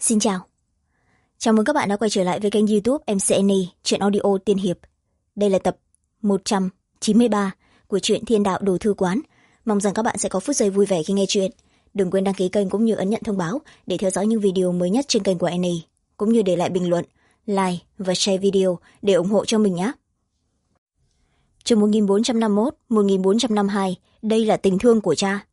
Xin chào. Chào mừng các bạn đã quay trở lại với kênh YouTube MCNE Truyện Audio Tiên Hiệp. Đây là tập 193 của truyện Thiên Đạo Đồ Thư Quán. Mong rằng các bạn sẽ có phút giây vui vẻ khi nghe chuyện. Đừng quên đăng ký kênh cũng như ấn nhận thông báo để theo dõi những video mới nhất trên kênh của NE, cũng như để lại bình luận, like và share video để ủng hộ cho mình nhé. Chương 1451, 1452, đây là tình thương của cha.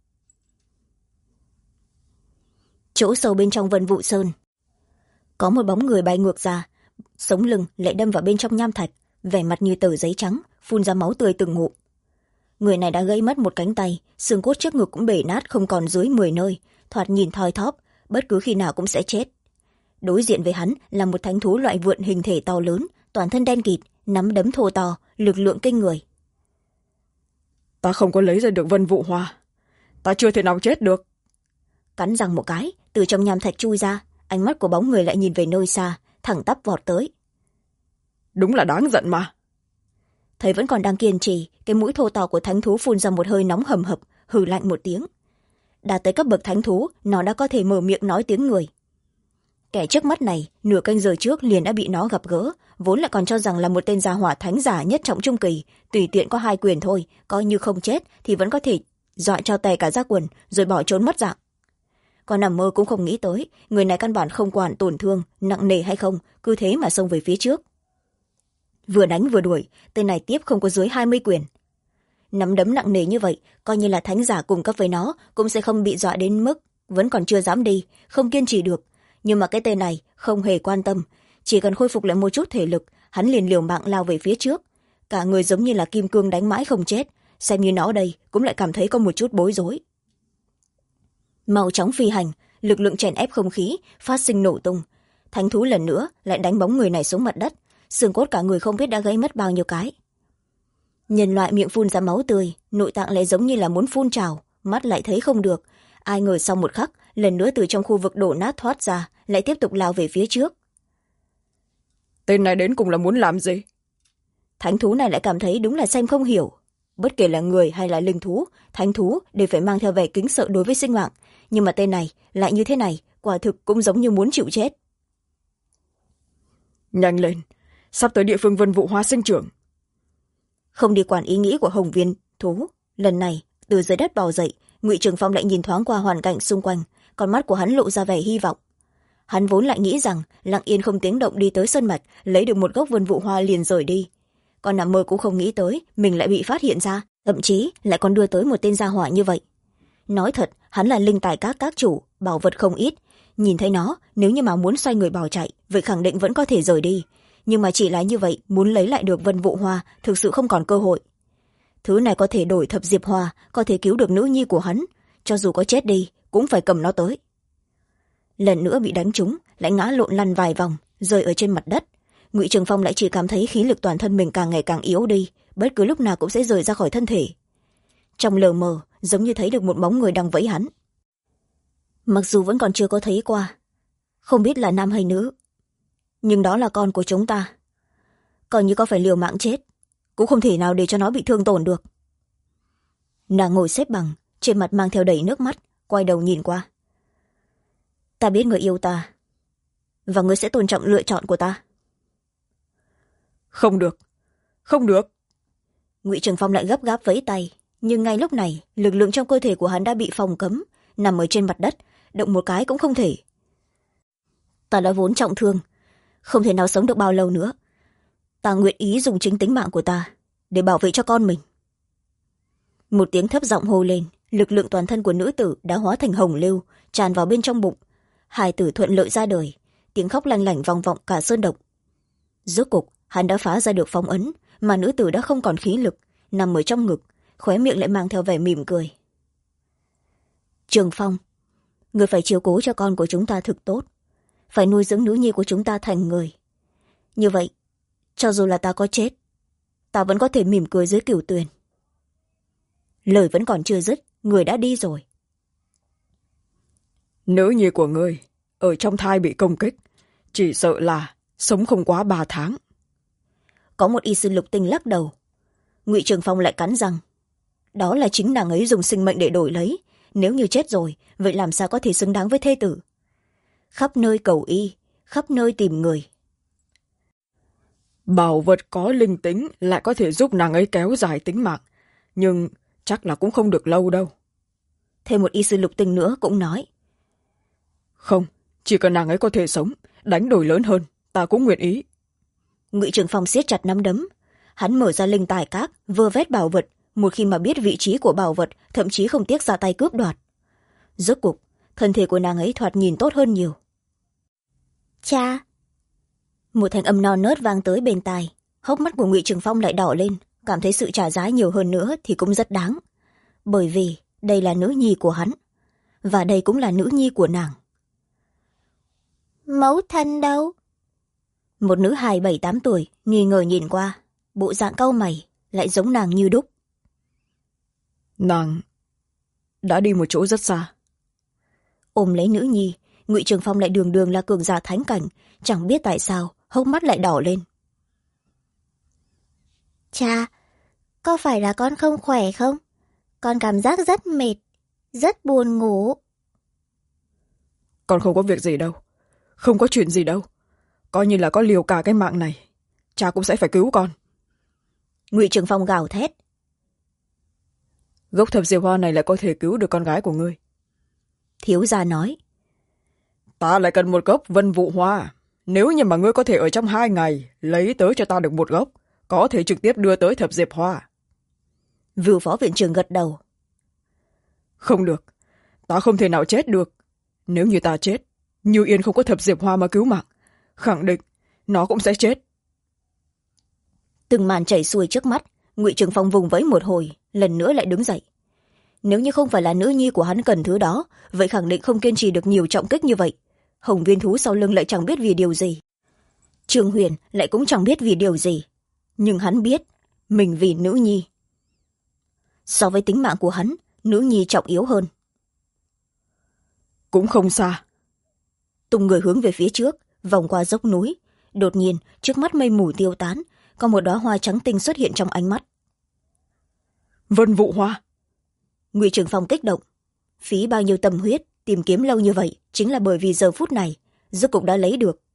Chỗ sâu bên trong Vân Vụ Sơn, có một bóng người bay ngược ra, sống lưng lại đâm vào bên trong nham thạch, vẻ mặt như tờ giấy trắng, phun ra máu tươi từng ngụm. Người này đã gãy mất một cánh tay, xương cốt trước ngực cũng bể nát không còn dưới 10 nơi, thoạt nhìn thoi thóp, bất cứ khi nào cũng sẽ chết. Đối diện với hắn là một thánh thú loại vượn hình thể to lớn, toàn thân đen kịt, nắm đấm thô to, lực lượng kinh người. Ta không có lấy ra được Vân Vụ Hoa, ta chưa thể nào chết được. Cắn răng một cái, từ trong nham thạch chui ra, ánh mắt của bóng người lại nhìn về nơi xa, thẳng tắp vọt tới. Đúng là đáng giận mà. Thấy vẫn còn đang kiên trì, cái mũi thô to của thánh thú phun ra một hơi nóng hầm hập, hừ lạnh một tiếng. Đạt tới cấp bậc thánh thú, nó đã có thể mở miệng nói tiếng người. Kẻ trước mắt này nửa canh giờ trước liền đã bị nó gặp gỡ, vốn lại còn cho rằng là một tên gia hỏa thánh giả nhất trọng trung kỳ, tùy tiện có 2 quyền thôi, coi như không chết thì vẫn có thể dọa cho tè cả ra quần rồi bỏ trốn mất dạng. Còn nằm mơ cũng không nghĩ tới, người này căn bản không quản tổn thương nặng nề hay không, cứ thế mà xông về phía trước. Vừa đánh vừa đuổi, tên này tiếp không có dưới 20 quyền. Nắm đấm nặng nề như vậy, coi như là thánh giả cùng cấp với nó cũng sẽ không bị dọa đến mức vẫn còn chưa dám đi, không kiên trì được. Nhưng mà cái tên này không hề quan tâm, chỉ cần khôi phục lại một chút thể lực, hắn liền liều mạng lao về phía trước. Cả người giống như là kim cương đánh mãi không chết, xem như nó đây cũng lại cảm thấy có một chút bối rối. Mau chóng phi hành, lực lượng chèn ép không khí phát sinh nổ tung. Thánh thú lần nữa lại đánh bóng người này xuống mặt đất, xương cốt cả người không biết đã gãy mất bao nhiêu cái. Nhân loại miệng phun ra máu tươi, nội tạng lại giống như là muốn phun trào, mắt lại thấy không được. Ai ngờ sau một khắc, lần nữa từ trong khu vực đổ nát thoát ra, lại tiếp tục lao về phía trước. Tên này đến cùng là muốn làm gì? Thánh thú này lại cảm thấy đúng là xem không hiểu. Bất kể là người hay là linh thú, thánh thú đều phải mang theo vẻ kính sợ đối với sinh mạng, nhưng mà tên này lại như thế này, quả thực cũng giống như muốn chịu chết. Nhanh lên, sắp tới địa phương Vân Vụ Hoa sinh trưởng. Không đi quản ý nghĩ của Hồng Viên thú, lần này từ dưới đất bò dậy, Ngụy Trường Phong lại nhìn thoáng qua hoàn cảnh xung quanh, con mắt của hắn lộ ra vẻ hy vọng. Hắn vốn lại nghĩ rằng lặng yên không tiếng động đi tới sơn mạch, lấy được một gốc Vân Vụ Hoa liền rời đi. Còn nằm mơ cũng không nghĩ tới mình lại bị phát hiện ra, thậm chí lại còn đưa tới một tên gia hỏa như vậy. Nói thật, hắn là linh tài các chủ, bảo vật không ít, nhìn thấy nó, nếu như mà muốn xoay người bỏ chạy, vậy khẳng định vẫn có thể rời đi, nhưng mà chỉ là như vậy, muốn lấy lại được Vân Vụ Hoa thực sự không còn cơ hội. Thứ này có thể đổi thập diệp hoa, có thể cứu được nữ nhi của hắn, cho dù có chết đi cũng phải cầm nó tới. Lần nữa bị đánh trúng, lại ngã lộn lăn vài vòng, rơi ở trên mặt đất. Ngụy Trường Phong lại chỉ cảm thấy khí lực toàn thân mình càng ngày càng yếu đi, bất cứ lúc nào cũng sẽ rời ra khỏi thân thể. Trong lờ mờ, giống như thấy được một bóng người đang vẫy hắn. Mặc dù vẫn còn chưa có thấy qua, không biết là nam hay nữ, nhưng đó là con của chúng ta. Coi như có phải liều mạng chết, cũng không thể nào để cho nó bị thương tổn được. Nàng ngồi xếp bằng, trên mặt mang theo đầy nước mắt, quay đầu nhìn qua. Ta biết người yêu ta, và người sẽ tôn trọng lựa chọn của ta. Không được, không được. Ngụy Trường Phong lại gấp gáp vẫy tay, nhưng ngay lúc này lực lượng trong cơ thể của hắn đã bị phòng cấm, nằm ở trên mặt đất, động một cái cũng không thể. Ta đã vốn trọng thương, không thể nào sống được bao lâu nữa. Ta nguyện ý dùng chính tính mạng của ta để bảo vệ cho con mình. Một tiếng thấp giọng hô lên, lực lượng toàn thân của nữ tử đã hóa thành hồng lưu, tràn vào bên trong bụng. Hài tử thuận lợi ra đời, tiếng khóc lanh lảnh vang vọng cả sơn động. Rốt cục hắn đã phá ra được phong ấn, mà nữ tử đã không còn khí lực, nằm ở trong ngực, khóe miệng lại mang theo vẻ mỉm cười. Trường Phong, người phải chiếu cố cho con của chúng ta thực tốt, phải nuôi dưỡng nữ nhi của chúng ta thành người. Như vậy, cho dù là ta có chết, ta vẫn có thể mỉm cười dưới cửu tuyền. Lời vẫn còn chưa dứt, người đã đi rồi. Nữ nhi của ngươi ở trong thai bị công kích, chỉ sợ là sống không quá 3 tháng. Có một y sư lục tinh lắc đầu. Ngụy Trường Phong lại cắn răng. Đó là chính nàng ấy dùng sinh mệnh để đổi lấy, nếu như chết rồi vậy làm sao có thể xứng đáng với thê tử. khắp nơi cầu y, khắp nơi tìm người. Bảo vật có linh tính lại có thể giúp nàng ấy kéo dài tính mạng, nhưng chắc là cũng không được lâu đâu. Thêm một y sư lục tinh nữa cũng nói. Không, chỉ cần nàng ấy có thể sống, đánh đổi lớn hơn, ta cũng nguyện ý. Ngụy Trường Phong siết chặt nắm đấm. Hắn mở ra linh tài các, vơ vét bảo vật, một khi mà biết vị trí của bảo vật, thậm chí không tiếc ra tay cướp đoạt. Rốt cuộc, thân thể của nàng ấy thoạt nhìn tốt hơn nhiều. Cha! Một thanh âm non nớt vang tới bên tai. Hốc mắt của Ngụy Trường Phong lại đỏ lên, cảm thấy sự trả giá nhiều hơn nữa thì cũng rất đáng. Bởi vì đây là nữ nhi của hắn, và đây cũng là nữ nhi của nàng. Mẫu thân đâu? Một nữ hài 7-8 tuổi nghi ngờ nhìn qua, bộ dạng cau mày lại giống nàng như đúc. Nàng đã đi một chỗ rất xa. Ôm lấy nữ nhi, Ngụy Trường Phong lại đường đường là cường giả thánh cảnh, chẳng biết tại sao hốc mắt lại đỏ lên. Cha, có phải là con không khỏe không? Con cảm giác rất mệt, rất buồn ngủ. Con không có việc gì đâu, không có chuyện gì đâu. Coi như là có liều cả cái mạng này, cha cũng sẽ phải cứu con. Ngụy Trường Phong gào thét. Gốc thập diệp hoa này lại có thể cứu được con gái của ngươi. Thiếu gia nói. Ta lại cần một gốc vân vụ hoa. Nếu như mà ngươi có thể ở trong 2 ngày lấy tới cho ta được một gốc, có thể trực tiếp đưa tới thập diệp hoa. Vưu phó viện trưởng gật đầu. Không được, ta không thể nào chết được. Nếu như ta chết, Như Yên không có thập diệp hoa mà cứu mạng, khẳng định nó cũng sẽ chết. Từng màn chảy xuôi trước mắt, Ngụy Trường Phong vùng vẫy một hồi, lần nữa lại đứng dậy. Nếu như không phải là nữ nhi của hắn cần thứ đó, vậy khẳng định không kiên trì được nhiều trọng kích như vậy. Hồng viên thú sau lưng lại chẳng biết vì điều gì, Trương Huyền lại cũng chẳng biết vì điều gì, nhưng hắn biết mình vì nữ nhi. So với tính mạng của hắn, nữ nhi trọng yếu hơn. Cũng không xa. Tung người hướng về phía trước, vòng qua dốc núi. Đột nhiên trước mắt mây mù tiêu tán, có một đóa hoa trắng tinh xuất hiện trong ánh mắt. Vân vụ hoa. Ngụy Trường Phong kích động. Phí bao nhiêu tâm huyết tìm kiếm lâu như vậy chính là bởi vì giờ phút này rốt cục đã lấy được.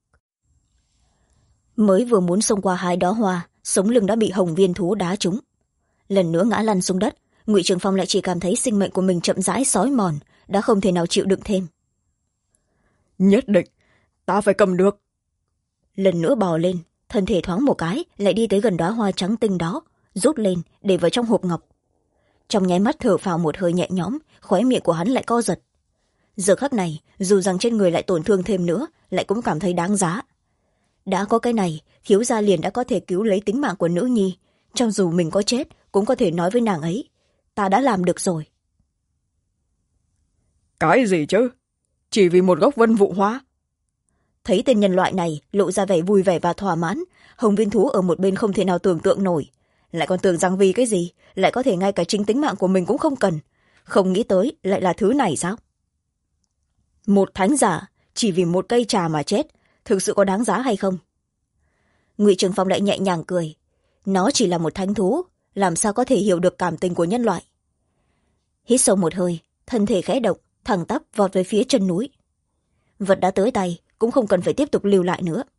Mới vừa muốn xông qua 2 đóa hoa, sống lưng đã bị hồng viên thú đá trúng. Lần nữa ngã lăn xuống đất, Ngụy Trường Phong lại chỉ cảm thấy sinh mệnh của mình chậm rãi xói mòn, đã không thể nào chịu đựng thêm. Nhất định ta phải cầm được. Lần nữa bò lên, thân thể thoáng một cái lại đi tới gần đóa hoa trắng tinh đó, rút lên để vào trong hộp ngọc. Trong nháy mắt thở phào một hơi nhẹ nhõm, khóe miệng của hắn lại co giật. Giờ khắc này, dù rằng trên người lại tổn thương thêm nữa, lại cũng cảm thấy đáng giá. Đã có cái này, thiếu gia liền đã có thể cứu lấy tính mạng của nữ nhi. Cho dù mình có chết, cũng có thể nói với nàng ấy, ta đã làm được rồi. Cái gì chứ? Chỉ vì một gốc vân vụ hoa? Thấy tên nhân loại này lộ ra vẻ vui vẻ và thỏa mãn, hồng viên thú ở một bên không thể nào tưởng tượng nổi. Lại còn tưởng rằng vì cái gì, lại có thể ngay cả chính tính mạng của mình cũng không cần. Không nghĩ tới lại là thứ này sao? Một thánh giả chỉ vì một cây trà mà chết, thực sự có đáng giá hay không? Ngụy Trường Phong lại nhẹ nhàng cười. Nó chỉ là một thánh thú, làm sao có thể hiểu được cảm tình của nhân loại. Hít sâu một hơi, thân thể khẽ động, thẳng tắp vọt về phía chân núi. Vật đã tới tay, cũng không cần phải tiếp tục lưu lại nữa.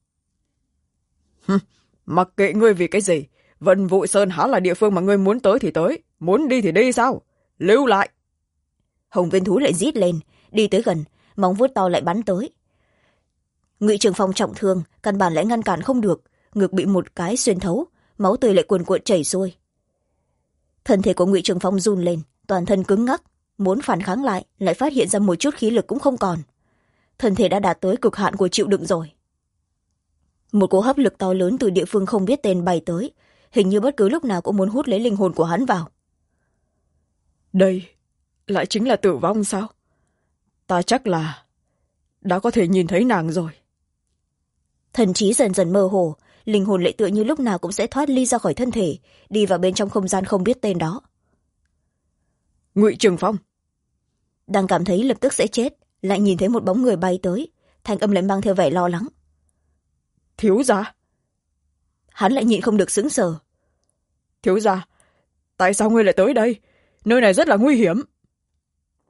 Mặc kệ ngươi vì cái gì, Vân Vụ Sơn há là địa phương mà ngươi muốn tới thì tới, muốn đi thì đi sao? Lưu lại! Hồng viên thú lại rít lên, đi tới gần, móng vuốt to lại bắn tới. Ngụy Trường Phong trọng thương, căn bản lại ngăn cản không được, ngực bị một cái xuyên thấu, máu tươi lại cuồn cuộn chảy xuôi. Thân thể của Ngụy Trường Phong run lên, toàn thân cứng ngắc, muốn phản kháng lại phát hiện ra một chút khí lực cũng không còn. Thân thể đã đạt tới cực hạn của chịu đựng rồi. Một cỗ hấp lực to lớn từ địa phương không biết tên bay tới, hình như bất cứ lúc nào cũng muốn hút lấy linh hồn của hắn vào. Đây lại chính là tử vong sao? Ta chắc là đã có thể nhìn thấy nàng rồi. Thần trí dần dần mơ hồ, linh hồn lại tựa như lúc nào cũng sẽ thoát ly ra khỏi thân thể, đi vào bên trong không gian không biết tên đó. Ngụy Trường Phong đang cảm thấy lập tức sẽ chết, lại nhìn thấy một bóng người bay tới, thanh âm lại mang theo vẻ lo lắng. Thiếu gia! Hắn lại nhịn không được sững sờ. Thiếu gia, tại sao ngươi lại tới đây? Nơi này rất là nguy hiểm.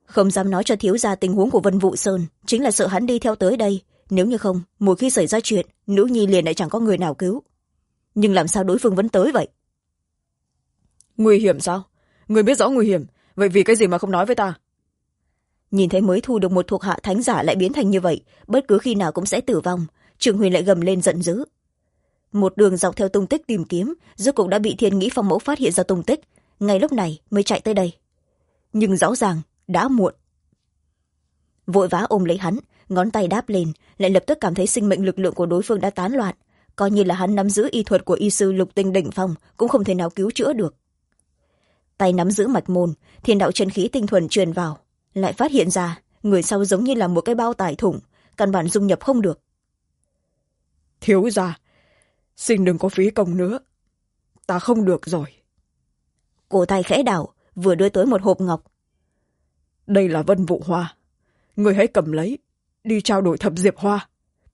không dám nói cho thiếu gia tình huống của Vân Vũ Sơn, chính là sợ hắn đi theo tới đây. Nếu như không, mỗi khi xảy ra chuyện, nữ nhi liền lại chẳng có người nào cứu. Nhưng làm sao đối phương vẫn tới vậy? Nguy hiểm sao? Người biết rõ nguy hiểm, vậy vì cái gì mà không nói với ta? Nhìn thấy mới thu được một thuộc hạ thánh giả lại biến thành như vậy, bất cứ khi nào cũng sẽ tử vong. Trường Huyền lại gầm lên giận dữ. Một đường dọc theo tung tích tìm kiếm, rốt cuộc đã bị Thiên Nghĩ Phong Mẫu phát hiện ra tung tích, ngay lúc này mới chạy tới đây. Nhưng rõ ràng đã muộn. Vội vã ôm lấy hắn, ngón tay đáp lên, lại lập tức cảm thấy sinh mệnh lực lượng của đối phương đã tán loạn, coi như là hắn nắm giữ y thuật của y sư Lục Tinh đỉnh phong cũng không thể nào cứu chữa được. Tay nắm giữ mạch môn, thiên đạo chân khí tinh thuần truyền vào, lại phát hiện ra người sau giống như là một cái bao tải thủng, căn bản dung nhập không được. Thiếu gia, xin đừng có phí công nữa, ta không được rồi. Cổ tay khẽ đảo, vừa đưa tới một hộp ngọc. Đây là Vân Vũ Hoa, người hãy cầm lấy, đi trao đổi thập diệp hoa.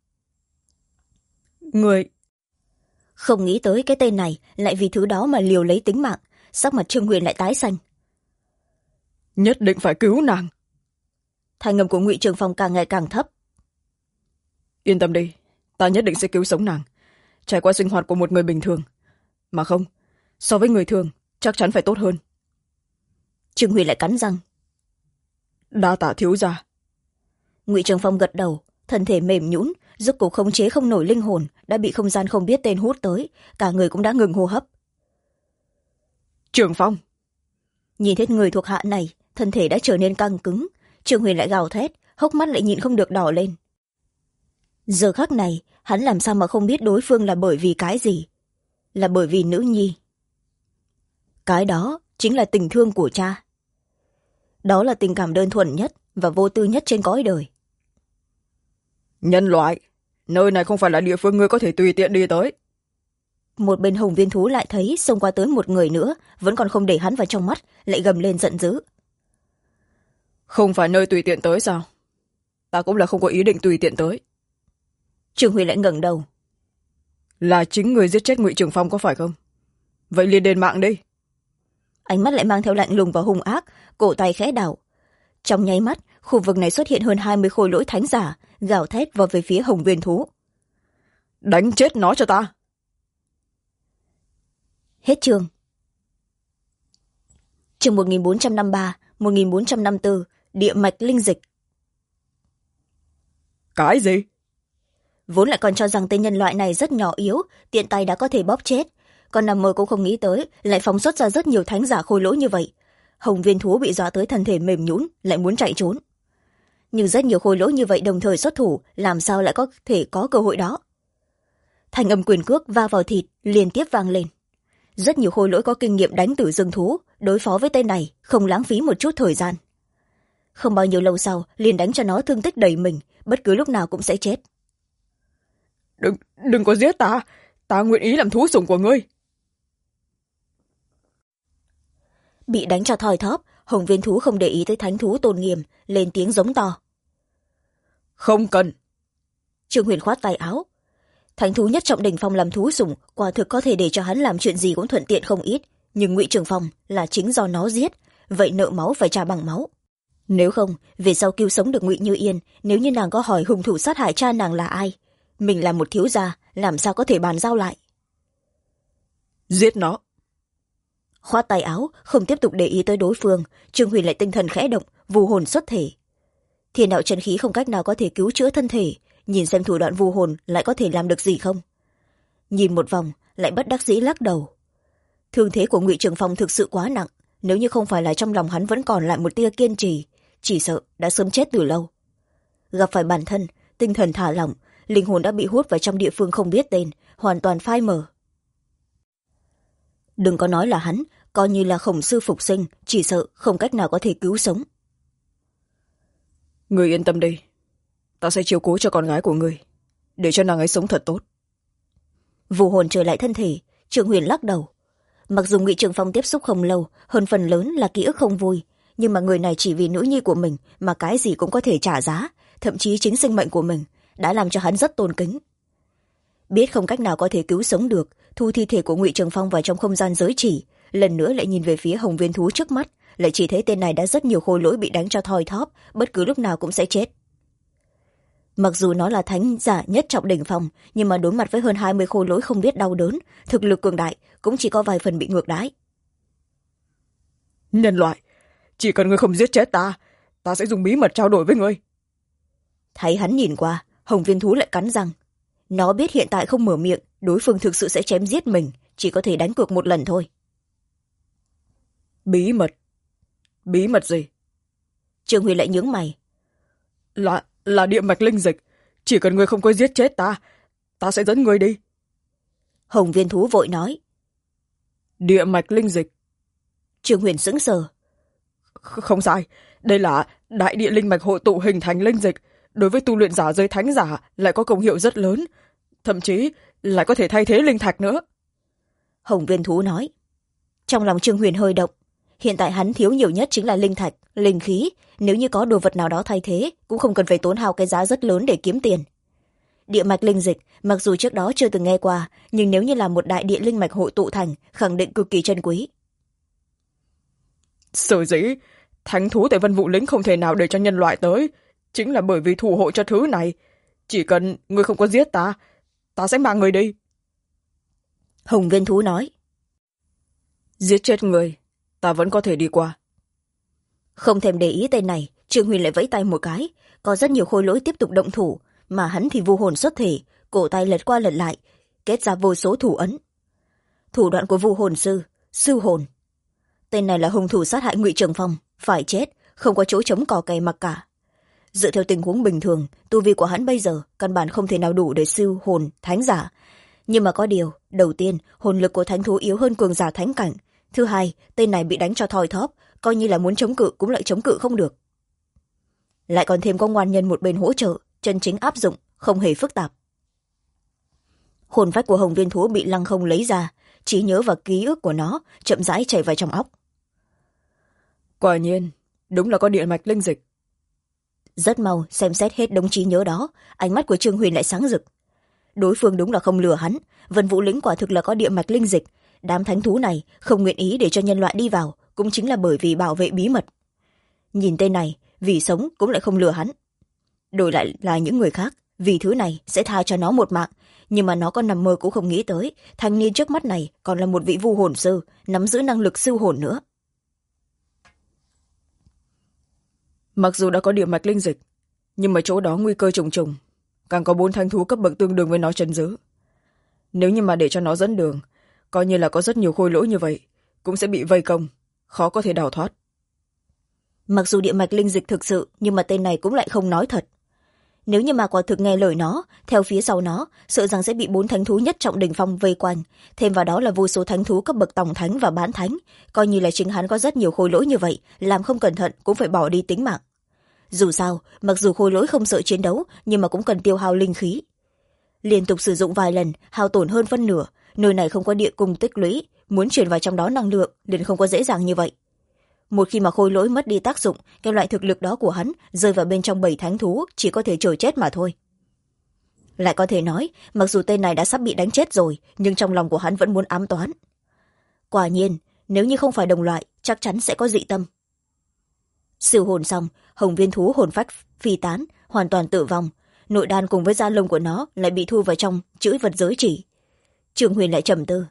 Người... Không nghĩ tới cái tên này lại vì thứ đó mà liều lấy tính mạng, sắc mặt Trương Huyền lại tái xanh. Nhất định phải cứu nàng. Thanh âm của Ngụy Trường Phong càng ngày càng thấp. Yên tâm đi, ta nhất định sẽ cứu sống nàng, trải qua sinh hoạt của một người bình thường. Mà không, so với người thường, chắc chắn phải tốt hơn. Trương Huyền lại cắn răng. Đa tạ thiếu gia. Ngụy Trường Phong gật đầu, thân thể mềm nhũn, rốt cuộc khống chế không nổi linh hồn, đã bị không gian không biết tên hút tới, cả người cũng đã ngừng hô hấp. Trường Phong. Nhìn thấy người thuộc hạ này, thân thể đã trở nên căng cứng, Trương Huyền lại gào thét, hốc mắt lại nhịn không được đỏ lên. Giờ khắc này, hắn làm sao mà không biết đối phương là bởi vì cái gì? Là bởi vì nữ nhi. Cái đó chính là tình thương của cha. Đó là tình cảm đơn thuần nhất và vô tư nhất trên cõi đời. Nhân loại, nơi này không phải là địa phương ngươi có thể tùy tiện đi tới. Một bên Hồng Viên Thú lại thấy xông qua tới một người nữa, vẫn còn không để hắn vào trong mắt, lại gầm lên giận dữ. Không phải nơi tùy tiện tới sao? Ta cũng là không có ý định tùy tiện tới. Trương Huy lại ngẩng đầu. Là chính người giết chết Ngụy Trường Phong có phải không? Vậy liền đền mạng đi. Ánh mắt lại mang theo lạnh lùng và hung ác, cổ tay khẽ đảo. Trong nháy mắt, khu vực này xuất hiện hơn 20 khôi lỗi thánh giả, gào thét vào về phía Hồng Viên Thú. Đánh chết nó cho ta. Hết chương. Chương 1453, 1454, địa mạch linh dịch. Cái gì? Vốn lại còn cho rằng tên nhân loại này rất nhỏ yếu, tiện tay đã có thể bóp chết. Còn nằm mơ cũng không nghĩ tới, lại phóng xuất ra rất nhiều thánh giả khôi lỗi như vậy. Hồng Viên Thú bị dọa tới thân thể mềm nhũn, lại muốn chạy trốn. Nhưng rất nhiều khôi lỗi như vậy đồng thời xuất thủ, làm sao lại có thể có cơ hội đó? Thanh âm quyền cước va vào thịt liên tiếp vang lên. Rất nhiều khôi lỗi có kinh nghiệm đánh tử dương thú, đối phó với tên này không lãng phí một chút thời gian. Không bao nhiêu lâu sau, liền đánh cho nó thương tích đầy mình, bất cứ lúc nào cũng sẽ chết. Đừng có giết ta, ta nguyện ý làm thú sủng của ngươi. Bị đánh cho thoi thóp, Hồng Viên Thú không để ý tới thánh thú tôn nghiêm, lên tiếng giống to. Không cần. Trương Huyền khoát tay áo. Thánh thú nhất trọng đỉnh phong làm thú sủng, quả thực có thể để cho hắn làm chuyện gì cũng thuận tiện không ít, nhưng Ngụy Trường Phong là chính do nó giết, vậy nợ máu phải trả bằng máu. Nếu không, về sau cứu sống được Ngụy Như Yên, nếu như nàng có hỏi hung thủ sát hại cha nàng là ai, mình là một thiếu gia, làm sao có thể bàn giao lại. Giết nó. Khoát tay áo, không tiếp tục để ý tới đối phương, Trương Huyền lại tinh thần khẽ động, vù hồn xuất thể. Thiên đạo chân khí không cách nào có thể cứu chữa thân thể, nhìn xem thủ đoạn vù hồn lại có thể làm được gì không. Nhìn một vòng, lại bất đắc dĩ lắc đầu. Thương thế của Ngụy Trường Phong thực sự quá nặng, nếu như không phải là trong lòng hắn vẫn còn lại một tia kiên trì, chỉ sợ đã sớm chết từ lâu. Gặp phải bản thân, tinh thần thả lỏng, linh hồn đã bị hút vào trong địa phương không biết tên, hoàn toàn phai mờ. Đừng có nói là hắn, coi như là Khổng Sư phục sinh, chỉ sợ không cách nào có thể cứu sống. Người yên tâm đi, ta sẽ chiếu cố cho con gái của người, để cho nàng ấy sống thật tốt. Vù hồn trở lại thân thể, Trương Huyền lắc đầu. Mặc dù Ngụy Trường Phong tiếp xúc không lâu, hơn phần lớn là ký ức không vui, nhưng mà người này chỉ vì nữ nhi của mình mà cái gì cũng có thể trả giá, thậm chí chính sinh mệnh của mình, đã làm cho hắn rất tôn kính. Biết không cách nào có thể cứu sống được, thu thi thể của Ngụy Trường Phong vào trong không gian giới chỉ, lần nữa lại nhìn về phía Hồng Viên Thú trước mắt, lại chỉ thấy tên này đã rất nhiều khôi lỗi bị đánh cho thoi thóp, bất cứ lúc nào cũng sẽ chết. Mặc dù nó là thánh giả nhất trọng đỉnh phong, nhưng mà đối mặt với hơn 20 khôi lỗi không biết đau đớn, thực lực cường đại cũng chỉ có vài phần bị ngược đãi. Nhân loại, chỉ cần ngươi không giết chết ta sẽ dùng bí mật trao đổi với ngươi. Thấy hắn nhìn qua, Hồng Viên Thú lại cắn răng. Nó biết hiện tại không mở miệng, đối phương thực sự sẽ chém giết mình, chỉ có thể đánh cược một lần thôi. Bí mật? Bí mật gì? Trương Huy lại nhướng mày. Là địa mạch linh dịch. Chỉ cần ngươi không có giết chết ta sẽ dẫn ngươi đi. Hồng Viên Thú vội nói. Địa mạch linh dịch? Trương Huyền sững sờ. Không sai, đây là đại địa linh mạch hội tụ hình thành linh dịch. Đối với tu luyện giả giới thánh giả lại có công hiệu rất lớn, thậm chí lại có thể thay thế linh thạch nữa. Hồng Viên Thú nói. Trong lòng Trương Huyền hơi động. Hiện tại hắn thiếu nhiều nhất chính là linh thạch, linh khí. Nếu như có đồ vật nào đó thay thế, cũng không cần phải tốn hao cái giá rất lớn để kiếm tiền. Địa mạch linh dịch, mặc dù trước đó chưa từng nghe qua, nhưng nếu như là một đại địa linh mạch hội tụ thành, khẳng định cực kỳ chân quý. Sở dĩ thánh thú tại Vân Vũ Lĩnh không thể nào để cho nhân loại tới, chính là bởi vì thủ hộ cho thứ này. Chỉ cần ngươi không có giết ta sẽ mang người đi. Hồng Viên Thú nói. Giết chết người, ta vẫn có thể đi qua. Không thèm để ý tên này, Trương Huyền lại vẫy tay một cái. Có rất nhiều khôi lỗi tiếp tục động thủ, mà hắn thì vu hồn xuất thể, cổ tay lật qua lật lại, kết ra vô số thủ ấn. Thủ đoạn của vu hồn sư hồn. Tên này là hung thủ sát hại Ngụy Trường Phong, phải chết, không có chỗ chống cò kè mặc cả. Dựa theo tình huống bình thường, tu vi của hắn bây giờ căn bản không thể nào đủ để sư hồn thánh giả. Nhưng mà có điều, đầu tiên, hồn lực của thánh thú yếu hơn cường giả thánh cảnh. Thứ hai, tên này bị đánh cho thoi thóp, coi như là muốn chống cự cũng lại chống cự không được. Lại còn thêm có ngoan nhân một bên hỗ trợ, chân chính áp dụng, không hề phức tạp. Hồn phách của Hồng Viên Thú bị Lăng Không lấy ra, trí nhớ và ký ức của nó chậm rãi chảy vào trong óc. Quả nhiên, đúng là có địa mạch linh dịch. Rất mau xem xét hết đống trí nhớ đó, ánh mắt của Trương Huyền lại sáng rực. Đối phương đúng là không lừa hắn, Vân Vũ Lĩnh quả thực là có địa mạch linh dịch. Đám thánh thú này không nguyện ý để cho nhân loại đi vào, cũng chính là bởi vì bảo vệ bí mật. Nhìn tên này, vì sống cũng lại không lừa hắn. Đổi lại là những người khác, vì thứ này sẽ tha cho nó một mạng, nhưng mà nó còn nằm mơ cũng không nghĩ tới, thanh niên trước mắt này còn là một vị vu hồn sư, nắm giữ năng lực siêu hồn nữa. Mặc dù đã có địa mạch linh dịch, nhưng mà chỗ đó nguy cơ trùng trùng, càng có 4 thánh thú cấp bậc tương đương với nó trấn giữ. Nếu như mà để cho nó dẫn đường, coi như là có rất nhiều khôi lỗi như vậy, cũng sẽ bị vây công, khó có thể đào thoát. Mặc dù địa mạch linh dịch thực sự, nhưng mà tên này cũng lại không nói thật. Nếu như mà quả thực nghe lời nó, theo phía sau nó, sợ rằng sẽ bị 4 thánh thú nhất trọng đỉnh phong vây quanh, thêm vào đó là vô số thánh thú cấp bậc tổng thánh và bán thánh, coi như là chính hắn có rất nhiều khôi lỗi như vậy, làm không cẩn thận cũng phải bỏ đi tính mạng. Dù sao, mặc dù khôi lỗi không sợ chiến đấu, nhưng mà cũng cần tiêu hao linh khí. Liên tục sử dụng vài lần, hao tổn hơn phân nửa, nơi này không có địa cung tích lũy, muốn chuyển vào trong đó năng lượng liền không có dễ dàng như vậy. Một khi mà khôi lỗi mất đi tác dụng, cái loại thực lực đó của hắn rơi vào bên trong 7 thánh thú chỉ có thể chờ chết mà thôi. Lại có thể nói, mặc dù tên này đã sắp bị đánh chết rồi, nhưng trong lòng của hắn vẫn muốn ám toán. Quả nhiên, nếu như không phải đồng loại, chắc chắn sẽ có dị tâm. Siêu hồn xong, Hồng Viên Thú hồn phách phi tán, hoàn toàn tử vong. Nội đan cùng với da lông của nó lại bị thu vào trong chữ vật giới chỉ. Trương Huyền lại trầm tư.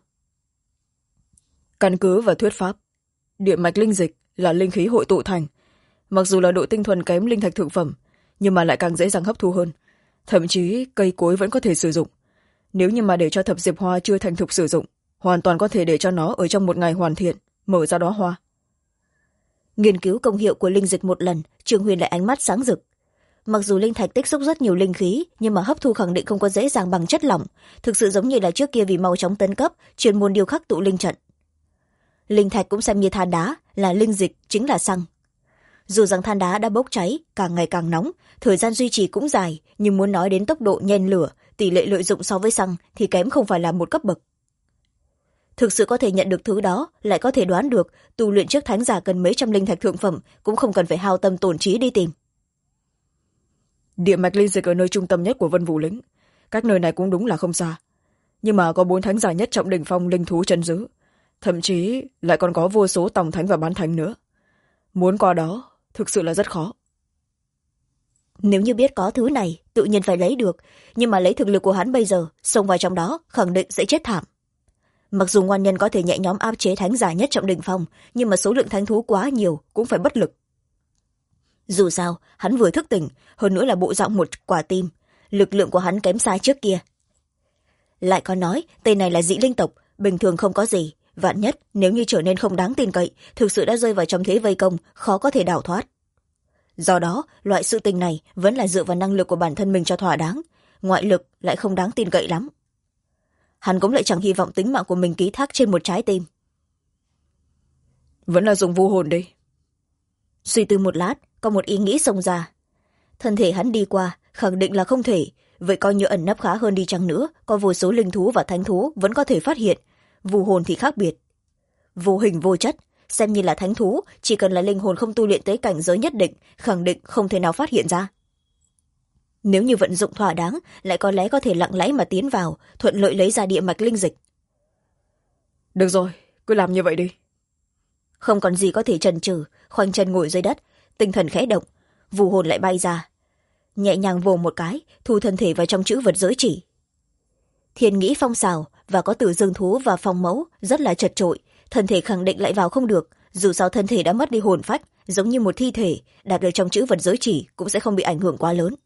Căn cứ và thuyết pháp, địa mạch linh dịch là linh khí hội tụ thành. Mặc dù là độ tinh thuần kém linh thạch thượng phẩm, nhưng mà lại càng dễ dàng hấp thu hơn. Thậm chí cây cối vẫn có thể sử dụng. Nếu như mà để cho thập diệp hoa chưa thành thục sử dụng, hoàn toàn có thể để cho nó ở trong một ngày hoàn thiện, mở ra đóa hoa. Nghiên cứu công hiệu của linh dịch một lần, Trương Huyền lại ánh mắt sáng rực. Mặc dù linh thạch tích xúc rất nhiều linh khí, nhưng mà hấp thu khẳng định không có dễ dàng bằng chất lỏng, thực sự giống như là trước kia vì mau chóng tấn cấp, chuyên môn điêu khắc tụ linh trận. Linh thạch cũng xem như than đá, là linh dịch, chính là xăng. Dù rằng than đá đã bốc cháy, càng ngày càng nóng, thời gian duy trì cũng dài, nhưng muốn nói đến tốc độ nhen lửa, tỷ lệ lợi dụng so với xăng thì kém không phải là một cấp bậc. Thực sự có thể nhận được thứ đó, lại có thể đoán được tu luyện trước thánh giả cần mấy trăm linh thạch thượng phẩm, cũng không cần phải hao tâm tổn trí đi tìm. Địa mạch linh dịch ở nơi trung tâm nhất của Vân Vũ Lĩnh, các nơi này cũng đúng là không xa, nhưng mà có 4 thánh giả nhất trọng đỉnh phong linh thú trấn giữ, thậm chí lại còn có vô số tổng thánh và bán thánh nữa. muốn qua đó thực sự là rất khó. Nếu như biết có thứ này tự nhiên phải lấy được, nhưng mà lấy thực lực của hắn bây giờ xông vào trong đó khẳng định sẽ chết thảm. Mặc dù ngoan nhân có thể nhẹ nhõm áp chế thánh giả nhất trọng đỉnh phong, nhưng mà số lượng thánh thú quá nhiều cũng phải bất lực. Dù sao hắn vừa thức tỉnh, hơn nữa là bộ dạng một quả tim, lực lượng của hắn kém xa trước kia. Lại có nói tên này là dị linh tộc, bình thường không có gì, vạn nhất nếu như trở nên không đáng tin cậy, thực sự đã rơi vào trong thế vây công, khó có thể đào thoát. Do đó loại sự tình này vẫn là dựa vào năng lực của bản thân mình cho thỏa đáng, ngoại lực lại không đáng tin cậy lắm. Hắn cũng lại chẳng hy vọng tính mạng của mình ký thác trên một trái tim. Vẫn là dùng vu hồn đi. Suy tư một lát, có một ý nghĩ xông ra. Thân thể hắn đi qua khẳng định là không thể, vậy coi như ẩn nấp khá hơn đi chăng nữa, có vô số linh thú và thánh thú vẫn có thể phát hiện. Vu hồn thì khác biệt, vô hình vô chất, xem như là thánh thú, chỉ cần là linh hồn không tu luyện tới cảnh giới nhất định, khẳng định không thể nào phát hiện ra. Nếu như vận dụng thỏa đáng, lại có lẽ có thể lặng lẽ mà tiến vào, thuận lợi lấy ra địa mạch linh dịch. Được rồi, cứ làm như vậy đi. Không còn gì có thể chần chừ, khoanh chân ngồi dưới đất, tinh thần khẽ động, vu hồn lại bay ra, nhẹ nhàng vồ một cái, thu thân thể vào trong chữ vật giới chỉ. Thiên nghĩ phong xào và có tử dương thú và phong mẫu rất là chật trội, thân thể khẳng định lại vào không được, dù sao thân thể đã mất đi hồn phách, giống như một thi thể, đặt ở trong chữ vật giới chỉ cũng sẽ không bị ảnh hưởng quá lớn.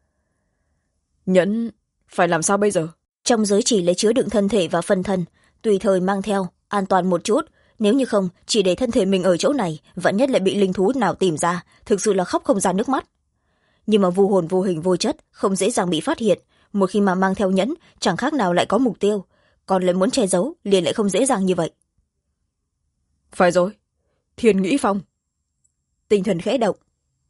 Nhẫn phải làm sao bây giờ? Trong giới chỉ lấy chứa đựng thân thể và phân thân, tùy thời mang theo, an toàn một chút, nếu như không chỉ để thân thể mình ở chỗ này, vạn nhất lại bị linh thú nào tìm ra, thực sự là khóc không ra nước mắt. Nhưng mà vu hồn vô hình vô chất không dễ dàng bị phát hiện, một khi mà mang theo nhẫn chẳng khác nào lại có mục tiêu, còn lại muốn che giấu liền lại không dễ dàng như vậy. Phải rồi, Thiên nghĩ phong. Tinh thần khẽ động,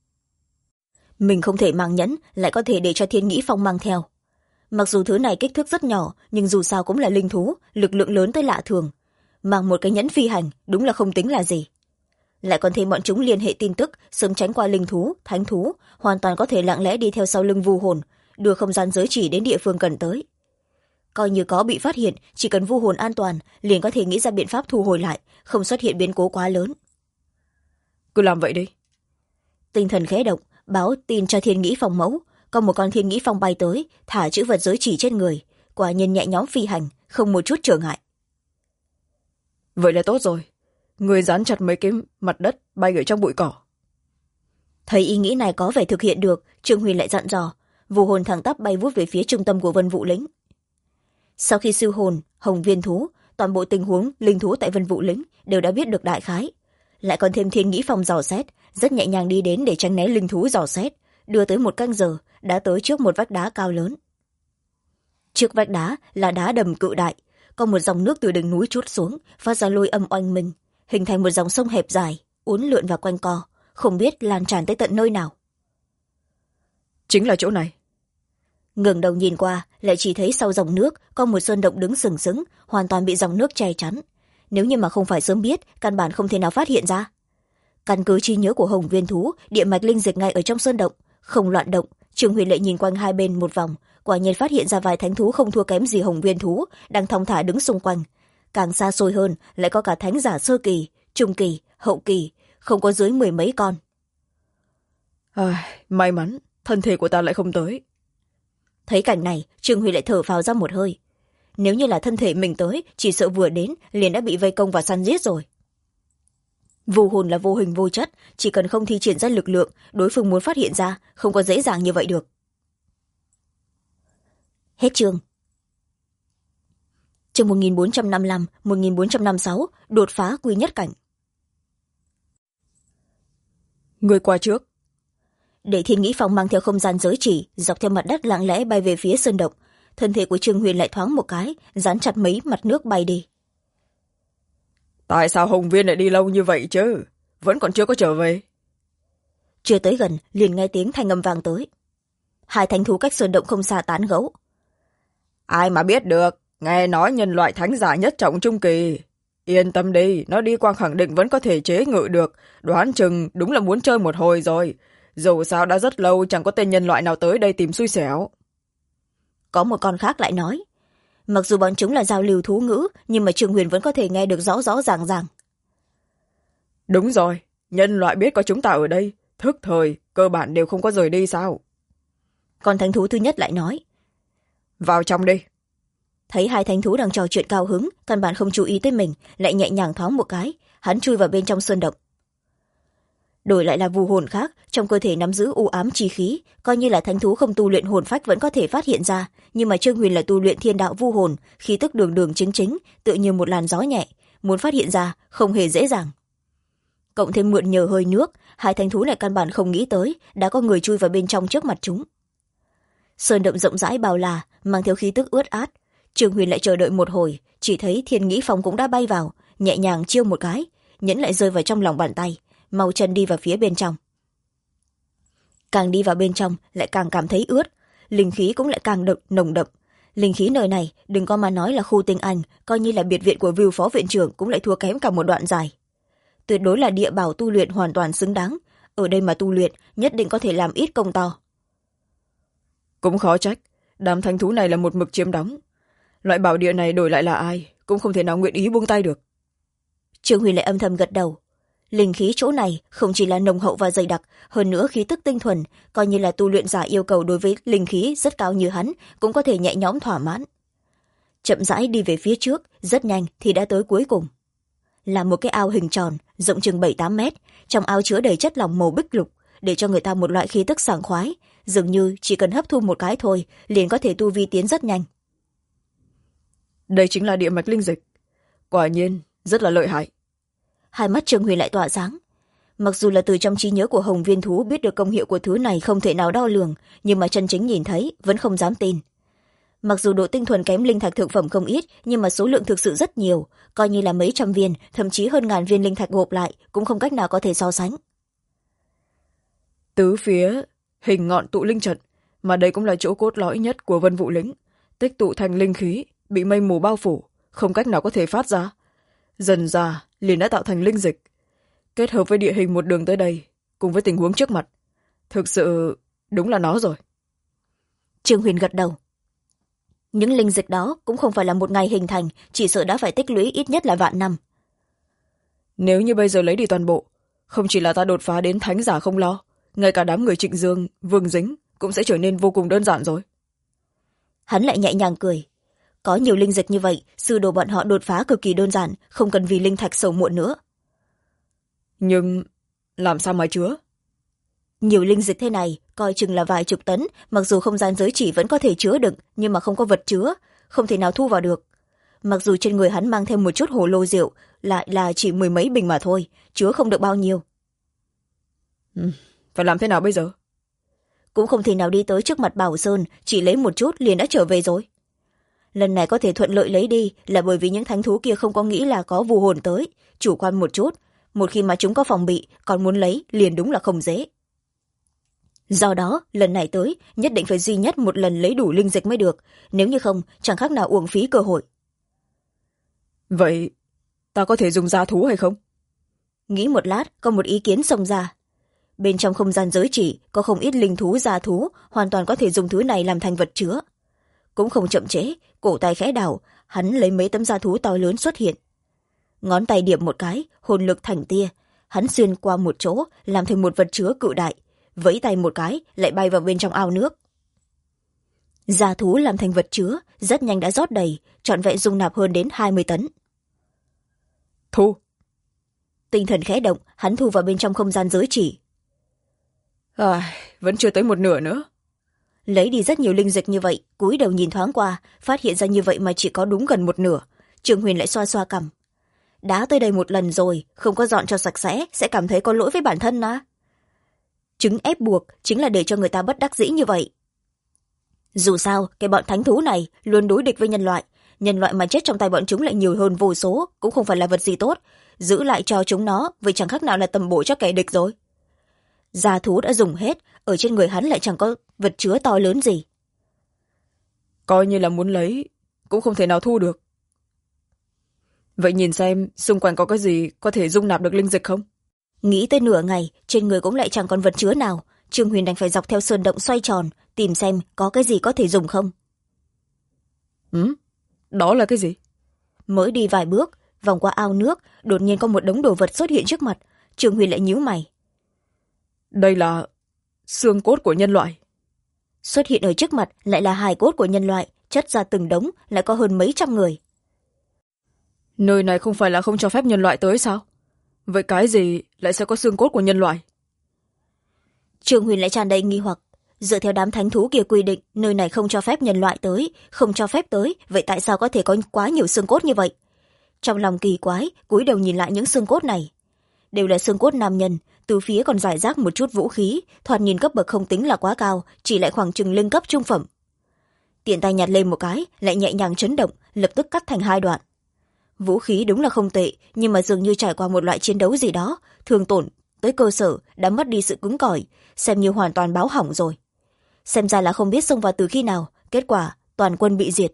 mình không thể mang nhẫn, lại có thể để cho Thiên nghĩ phong mang theo. Mặc dù thứ này kích thước rất nhỏ, nhưng dù sao cũng là linh thú, lực lượng lớn tới lạ thường, mang một cái nhẫn phi hành đúng là không tính là gì. Lại còn thêm bọn chúng liên hệ tin tức, sớm tránh qua linh thú thánh thú, hoàn toàn có thể lặng lẽ đi theo sau lưng vu hồn, đưa không gian giới chỉ đến địa phương cần tới. Coi như có bị phát hiện, chỉ cần vu hồn an toàn liền có thể nghĩ ra biện pháp thu hồi lại, không xuất hiện biến cố quá lớn. Cứ làm vậy đi. Tinh thần khẽ động, báo tin cho Thiên nghĩ phong mẫu, có một con Thiên nghĩ phong bay tới, thả chữ vật giới chỉ trên người, quả nhiên nhẹ nhõm phi hành, không một chút trở ngại. Vậy là tốt rồi, người dán chặt mấy cái mặt đất bay ở trong bụi cỏ. Thấy ý nghĩ này có vẻ thực hiện được, Trương Huyền lại dặn dò, vu hồn thẳng tắp bay vút về phía trung tâm của Vân Vũ Lĩnh. Sau khi siêu hồn hồng viên thú, toàn bộ tình huống linh thú tại Vân Vũ Lĩnh đều đã biết được đại khái, lại còn thêm Thiên nghĩ phong dò xét, rất nhẹ nhàng đi đến để tránh né linh thú dò xét, đưa tới một canh giờ đã tới trước một vách đá cao lớn. Trước vách đá là đá đầm cự đại, có một dòng nước từ đỉnh núi trút xuống, phát ra lôi âm oanh minh, hình thành một dòng sông hẹp dài, uốn lượn và quanh co, không biết lan tràn tới tận nơi nào. Chính là chỗ này. Ngẩng đầu nhìn qua, lại chỉ thấy sau dòng nước có một sơn động đứng sừng sững, hoàn toàn bị dòng nước che chắn. Nếu như mà không phải sớm biết, căn bản không thể nào phát hiện ra. Căn cứ trí nhớ của hồng viên thú, địa mạch linh dịch ngay ở trong sơn động, không loạn động. Trương Huyền lại nhìn quanh hai bên một vòng, quả nhiên phát hiện ra vài thánh thú không thua kém gì hồng viên thú đang thong thả đứng xung quanh. Càng xa xôi hơn lại có cả thánh giả sơ kỳ, trung kỳ, hậu kỳ, không có dưới 10 mấy con. May mắn thân thể của ta lại không tới. Thấy cảnh này, Trương Huy lại thở phào ra một hơi. Nếu như là thân thể mình tới, chỉ sợ vừa đến liền đã bị vây công và săn giết rồi. Vu hồn là vô hình vô chất, chỉ cần không thi triển ra lực lượng, đối phương muốn phát hiện ra không có dễ dàng như vậy được. Hết chương. Chương 1455, 1456, đột phá quy nhất cảnh. Người qua trước. Để Thiên nghĩ phong mang theo không gian giới chỉ, dọc theo mặt đất lặng lẽ bay về phía sơn động. Thân thể của Trương Huyền lại thoáng một cái, dán chặt mấy mặt nước bay đi. Tại sao Hồng Viên lại đi lâu như vậy chứ? Vẫn còn chưa có trở về. Chưa tới gần, liền nghe tiếng thanh âm vang tới. Hai thánh thú cách sơn động không xa tán gẫu. Ai mà biết được, nghe nói nhân loại thánh giả nhất trọng trung kỳ. Yên tâm đi, nó đi qua khẳng định vẫn có thể chế ngự được, đoán chừng đúng là muốn chơi một hồi rồi. Dù sao đã rất lâu chẳng có tên nhân loại nào tới đây tìm xui xẻo. Có một con khác lại nói. Mặc dù bọn chúng là giao lưu thú ngữ, nhưng mà Trương Huyền vẫn có thể nghe được rõ rõ ràng ràng. Đúng rồi, nhân loại biết có chúng ta ở đây, thức thời cơ bản đều không có rời đi sao? Còn thánh thú thứ nhất lại nói. Vào trong đi. Thấy hai thánh thú đang trò chuyện cao hứng, căn bản không chú ý tới mình, lại nhẹ nhàng thoáng một cái, hắn chui vào bên trong sơn động. Đổi lại là vù hồn khác, trong cơ thể nắm giữ u ám chi khí, coi như là thánh thú không tu luyện hồn phách vẫn có thể phát hiện ra, nhưng mà Trương Huyền là tu luyện thiên đạo vu hồn, khí tức đường đường chính chính, tựa như một làn gió nhẹ, muốn phát hiện ra không hề dễ dàng. Cộng thêm mượn nhờ hơi nước, hai thánh thú lại căn bản không nghĩ tới đã có người chui vào bên trong trước mặt chúng. Sơn động rộng rãi bao la, mang theo khí tức ướt át. Trương Huyền lại chờ đợi một hồi, chỉ thấy Thiên Nghĩ Phong cũng đã bay vào, nhẹ nhàng chiêu một cái, nhẫn lại rơi vào trong lòng bàn tay, mau chân đi vào phía bên trong. Càng đi vào bên trong lại càng cảm thấy ướt, linh khí cũng lại càng nồng đậm. Linh khí nơi này đừng có mà nói là khu tinh anh, coi như là biệt viện của Vưu phó viện trưởng cũng lại thua kém cả một đoạn dài. Tuyệt đối là địa bảo tu luyện hoàn toàn xứng đáng, ở đây mà tu luyện nhất định có thể làm ít công to. Cũng khó trách đám thánh thú này là một mực chiếm đóng, loại bảo địa này đổi lại là ai cũng không thể nào nguyện ý buông tay được. Trương Huyền lại âm thầm gật đầu. Linh khí chỗ này không chỉ là nồng hậu và dày đặc, hơn nữa khí tức tinh thuần, coi như là tu luyện giả yêu cầu đối với linh khí rất cao như hắn cũng có thể nhẹ nhõm thỏa mãn. Chậm rãi đi về phía trước, rất nhanh thì đã tới cuối cùng. Là một cái ao hình tròn rộng chừng 7-8 mét, trong ao chứa đầy chất lỏng màu bích lục, để cho người ta một loại khí tức sảng khoái, dường như chỉ cần hấp thu một cái thôi liền có thể tu vi tiến rất nhanh. Đây chính là địa mạch linh dịch, quả nhiên rất là lợi hại. Hai mắt Trương Huyền lại tỏa sáng. Mặc dù là từ trong trí nhớ của Hồng Viên thú biết được công hiệu của thứ này không thể nào đo lường, nhưng mà chân chính nhìn thấy vẫn không dám tin. Mặc dù độ tinh thuần kém linh thạch thượng phẩm không ít, nhưng mà số lượng thực sự rất nhiều, coi như là mấy trăm viên, thậm chí hơn ngàn viên linh thạch gộp lại cũng không cách nào có thể so sánh. Tứ phía hình ngọn tụ linh trận, mà đây cũng là chỗ cốt lõi nhất của Vân Vũ lĩnh, tích tụ thành linh khí bị mây mù bao phủ, không cách nào có thể phát ra, dần ra liền đã tạo thành linh dịch. Kết hợp với địa hình một đường tới đây cùng với tình huống trước mặt, thực sự đúng là nó rồi. Trương Huyền gật đầu. Những linh dịch đó cũng không phải là một ngày hình thành, chỉ sợ đã phải tích lũy ít nhất là vạn năm. Nếu như bây giờ lấy đi toàn bộ, không chỉ là ta đột phá đến thánh giả không lo, ngay cả đám người Trịnh Dương, Vương Dính cũng sẽ trở nên vô cùng đơn giản rồi. Hắn lại nhẹ nhàng cười. Có nhiều linh dịch như vậy, sư đồ bọn họ đột phá cực kỳ đơn giản, không cần vì linh thạch sầu muộn nữa. Nhưng làm sao mà chứa? Nhiều linh dịch thế này, coi chừng là vài chục tấn, mặc dù không gian giới chỉ vẫn có thể chứa đựng, nhưng mà không có vật chứa, không thể nào thu vào được. Mặc dù trên người hắn mang thêm một chút hồ lô rượu, lại là chỉ 10 mấy bình mà thôi, chứa không được bao nhiêu. Phải làm thế nào bây giờ? Cũng không thể nào đi tới trước mặt Bảo Sơn, chỉ lấy một chút liền đã trở về rồi. Lần này có thể thuận lợi lấy đi là bởi vì những thánh thú kia không có nghĩ là có vù hồn tới, chủ quan một chút, một khi mà chúng có phòng bị, còn muốn lấy liền đúng là không dễ. Do đó, lần này tới, nhất định phải duy nhất một lần lấy đủ linh dịch mới được, nếu như không, chẳng khác nào uổng phí cơ hội. Vậy, ta có thể dùng da thú hay không? Nghĩ một lát, có một ý kiến xông ra. Bên trong không gian giới chỉ, có không ít linh thú da thú, hoàn toàn có thể dùng thứ này làm thành vật chứa. Cũng không chậm trễ, cổ tay khẽ đảo, hắn lấy mấy tấm da thú to lớn xuất hiện. Ngón tay điểm một cái, hồn lực thành tia, hắn xuyên qua một chỗ, làm thành một vật chứa cự đại, vẫy tay một cái, lại bay vào bên trong ao nước. Da thú làm thành vật chứa, rất nhanh đã rót đầy, trọn vẹn dung nạp hơn đến 20 tấn. Thu. Tinh thần khẽ động, hắn thu vào bên trong không gian giới chỉ. Vẫn chưa tới một nửa nữa. Lấy đi rất nhiều linh dịch như vậy, cúi đầu nhìn thoáng qua, phát hiện ra như vậy mà chỉ có đúng gần một nửa. Trương Huyền lại xoa xoa cằm. Đã tới đây một lần rồi, không có dọn cho sạch sẽ cảm thấy có lỗi với bản thân á. Chứng ép buộc chính là để cho người ta bất đắc dĩ như vậy. Dù sao, cái bọn thánh thú này luôn đối địch với nhân loại mà chết trong tay bọn chúng lại nhiều hơn vô số, cũng không phải là vật gì tốt. Giữ lại cho chúng nó, vậy chẳng khác nào là tầm bổ cho kẻ địch rồi. Da thú đã dùng hết, ở trên người hắn lại chẳng có vật chứa to lớn gì. Coi như là muốn lấy, cũng không thể nào thu được. Vậy nhìn xem, xung quanh có cái gì có thể dung nạp được linh dịch không? Nghĩ tới nửa ngày, trên người cũng lại chẳng còn vật chứa nào. Trương Huyền đành phải dọc theo sơn động xoay tròn, tìm xem có cái gì có thể dùng không. Đó là cái gì? Mới đi vài bước, vòng qua ao nước, đột nhiên có một đống đồ vật xuất hiện trước mặt. Trương Huyền lại nhíu mày. Đây là xương cốt của nhân loại. Xuất hiện ở trước mặt lại là hài cốt của nhân loại, chất ra từng đống, lại có hơn mấy trăm người. Nơi này không phải là không cho phép nhân loại tới sao? Vậy cái gì lại sẽ có xương cốt của nhân loại? Trương Huyền lại tràn đầy nghi hoặc. Dựa theo đám thánh thú kia quy định, nơi này không cho phép nhân loại tới, không cho phép tới, vậy tại sao có thể có quá nhiều xương cốt như vậy? Trong lòng kỳ quái, cúi đầu nhìn lại những xương cốt này. Đều là xương cốt nam nhân, từ phía còn rải rác một chút vũ khí, thoạt nhìn cấp bậc không tính là quá cao, chỉ lại khoảng chừng linh cấp trung phẩm. Tiện tay nhặt lên một cái, lại nhẹ nhàng chấn động, lập tức cắt thành hai đoạn. Vũ khí đúng là không tệ, nhưng mà dường như trải qua một loại chiến đấu gì đó, thương tổn tới cơ sở đã mất đi sự cứng cỏi, xem như hoàn toàn báo hỏng rồi. Xem ra là không biết xông vào từ khi nào, kết quả toàn quân bị diệt.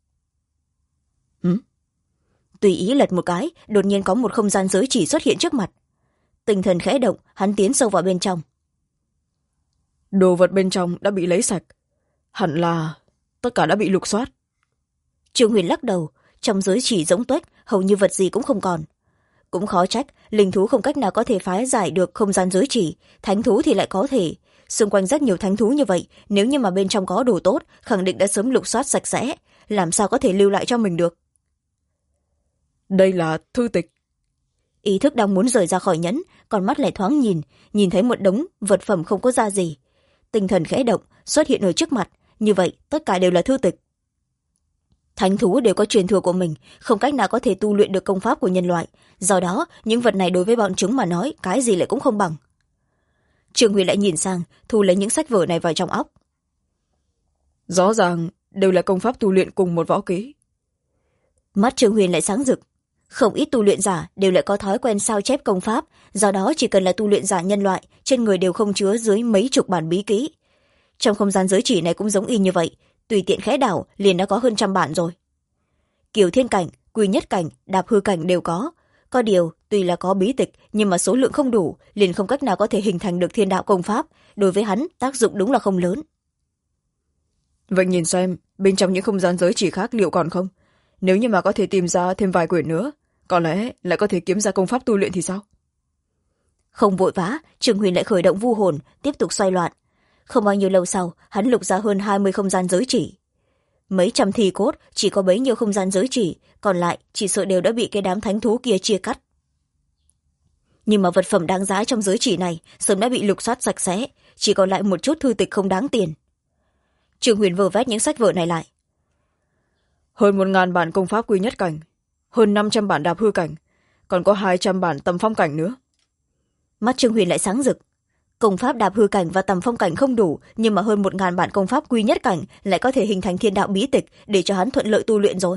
Tùy ý lật một cái, đột nhiên có một không gian giới chỉ xuất hiện trước mặt. Tinh thần khẽ động, hắn tiến sâu vào bên trong. Đồ vật bên trong đã bị lấy sạch, hẳn là tất cả đã bị lục soát. Trương Huyền lắc đầu, trong giới chỉ rỗng tuếch, hầu như vật gì cũng không còn. Cũng khó trách, linh thú không cách nào có thể phá giải được không gian giới chỉ, thánh thú thì lại có thể. Xung quanh rất nhiều thánh thú như vậy, nếu như mà bên trong có đồ tốt, khẳng định đã sớm lục soát sạch sẽ, làm sao có thể lưu lại cho mình được. Đây là thư tịch. Ý thức đang muốn rời ra khỏi nhẫn, còn mắt lại thoáng nhìn thấy một đống vật phẩm không có ra gì. Tinh thần khẽ động, xuất hiện ở trước mặt, như vậy tất cả đều là thư tịch. Thánh thú đều có truyền thừa của mình, không cách nào có thể tu luyện được công pháp của nhân loại, do đó những vật này đối với bọn chúng mà nói cái gì lại cũng không bằng. Trương Huyền lại nhìn sang, thu lấy những sách vở này vào trong óc. Rõ ràng đều là công pháp tu luyện cùng một võ kỹ. Mắt Trương Huyền lại sáng rực. Không ít tu luyện giả đều lại có thói quen sao chép công pháp, do đó chỉ cần là tu luyện giả nhân loại, trên người đều không chứa dưới mấy chục bản bí kỹ. Trong không gian giới chỉ này cũng giống y như vậy, tùy tiện khẽ đảo liền đã có hơn 100 bản rồi. Kiều thiên cảnh, quy nhất cảnh, đạp hư cảnh đều có điều tuy là có bí tịch nhưng mà số lượng không đủ, liền không cách nào có thể hình thành được thiên đạo công pháp, đối với hắn tác dụng đúng là không lớn. Vậy nhìn xem bên trong những không gian giới chỉ khác liệu còn không? Nếu như mà có thể tìm ra thêm vài quyển nữa, có lẽ lại có thể kiếm ra công pháp tu luyện thì sao? Không vội vã, Trương Huyền lại khởi động vu hồn, tiếp tục xoay loạn. Không bao nhiêu lâu sau, hắn lục ra hơn 20 không gian giới chỉ. Mấy trăm thi cốt, chỉ có bấy nhiêu không gian giới chỉ, còn lại chỉ sợ đều đã bị cái đám thánh thú kia chia cắt. Nhưng mà vật phẩm đáng giá trong giới chỉ này sớm đã bị lục soát sạch sẽ, chỉ còn lại một chút thư tịch không đáng tiền. Trương Huyền vơ vét những sách vở này lại. Hơn 1000 bản công pháp quy nhất cảnh, hơn 500 bản đạp hư cảnh, còn có 200 bản tầm phong cảnh nữa. Mắt Trương Huyền lại sáng rực. Công pháp đạp hư cảnh và tầm phong cảnh không đủ, nhưng mà hơn 1000 bản công pháp quy nhất cảnh lại có thể hình thành thiên đạo bí tịch để cho hắn thuận lợi tu luyện rồi.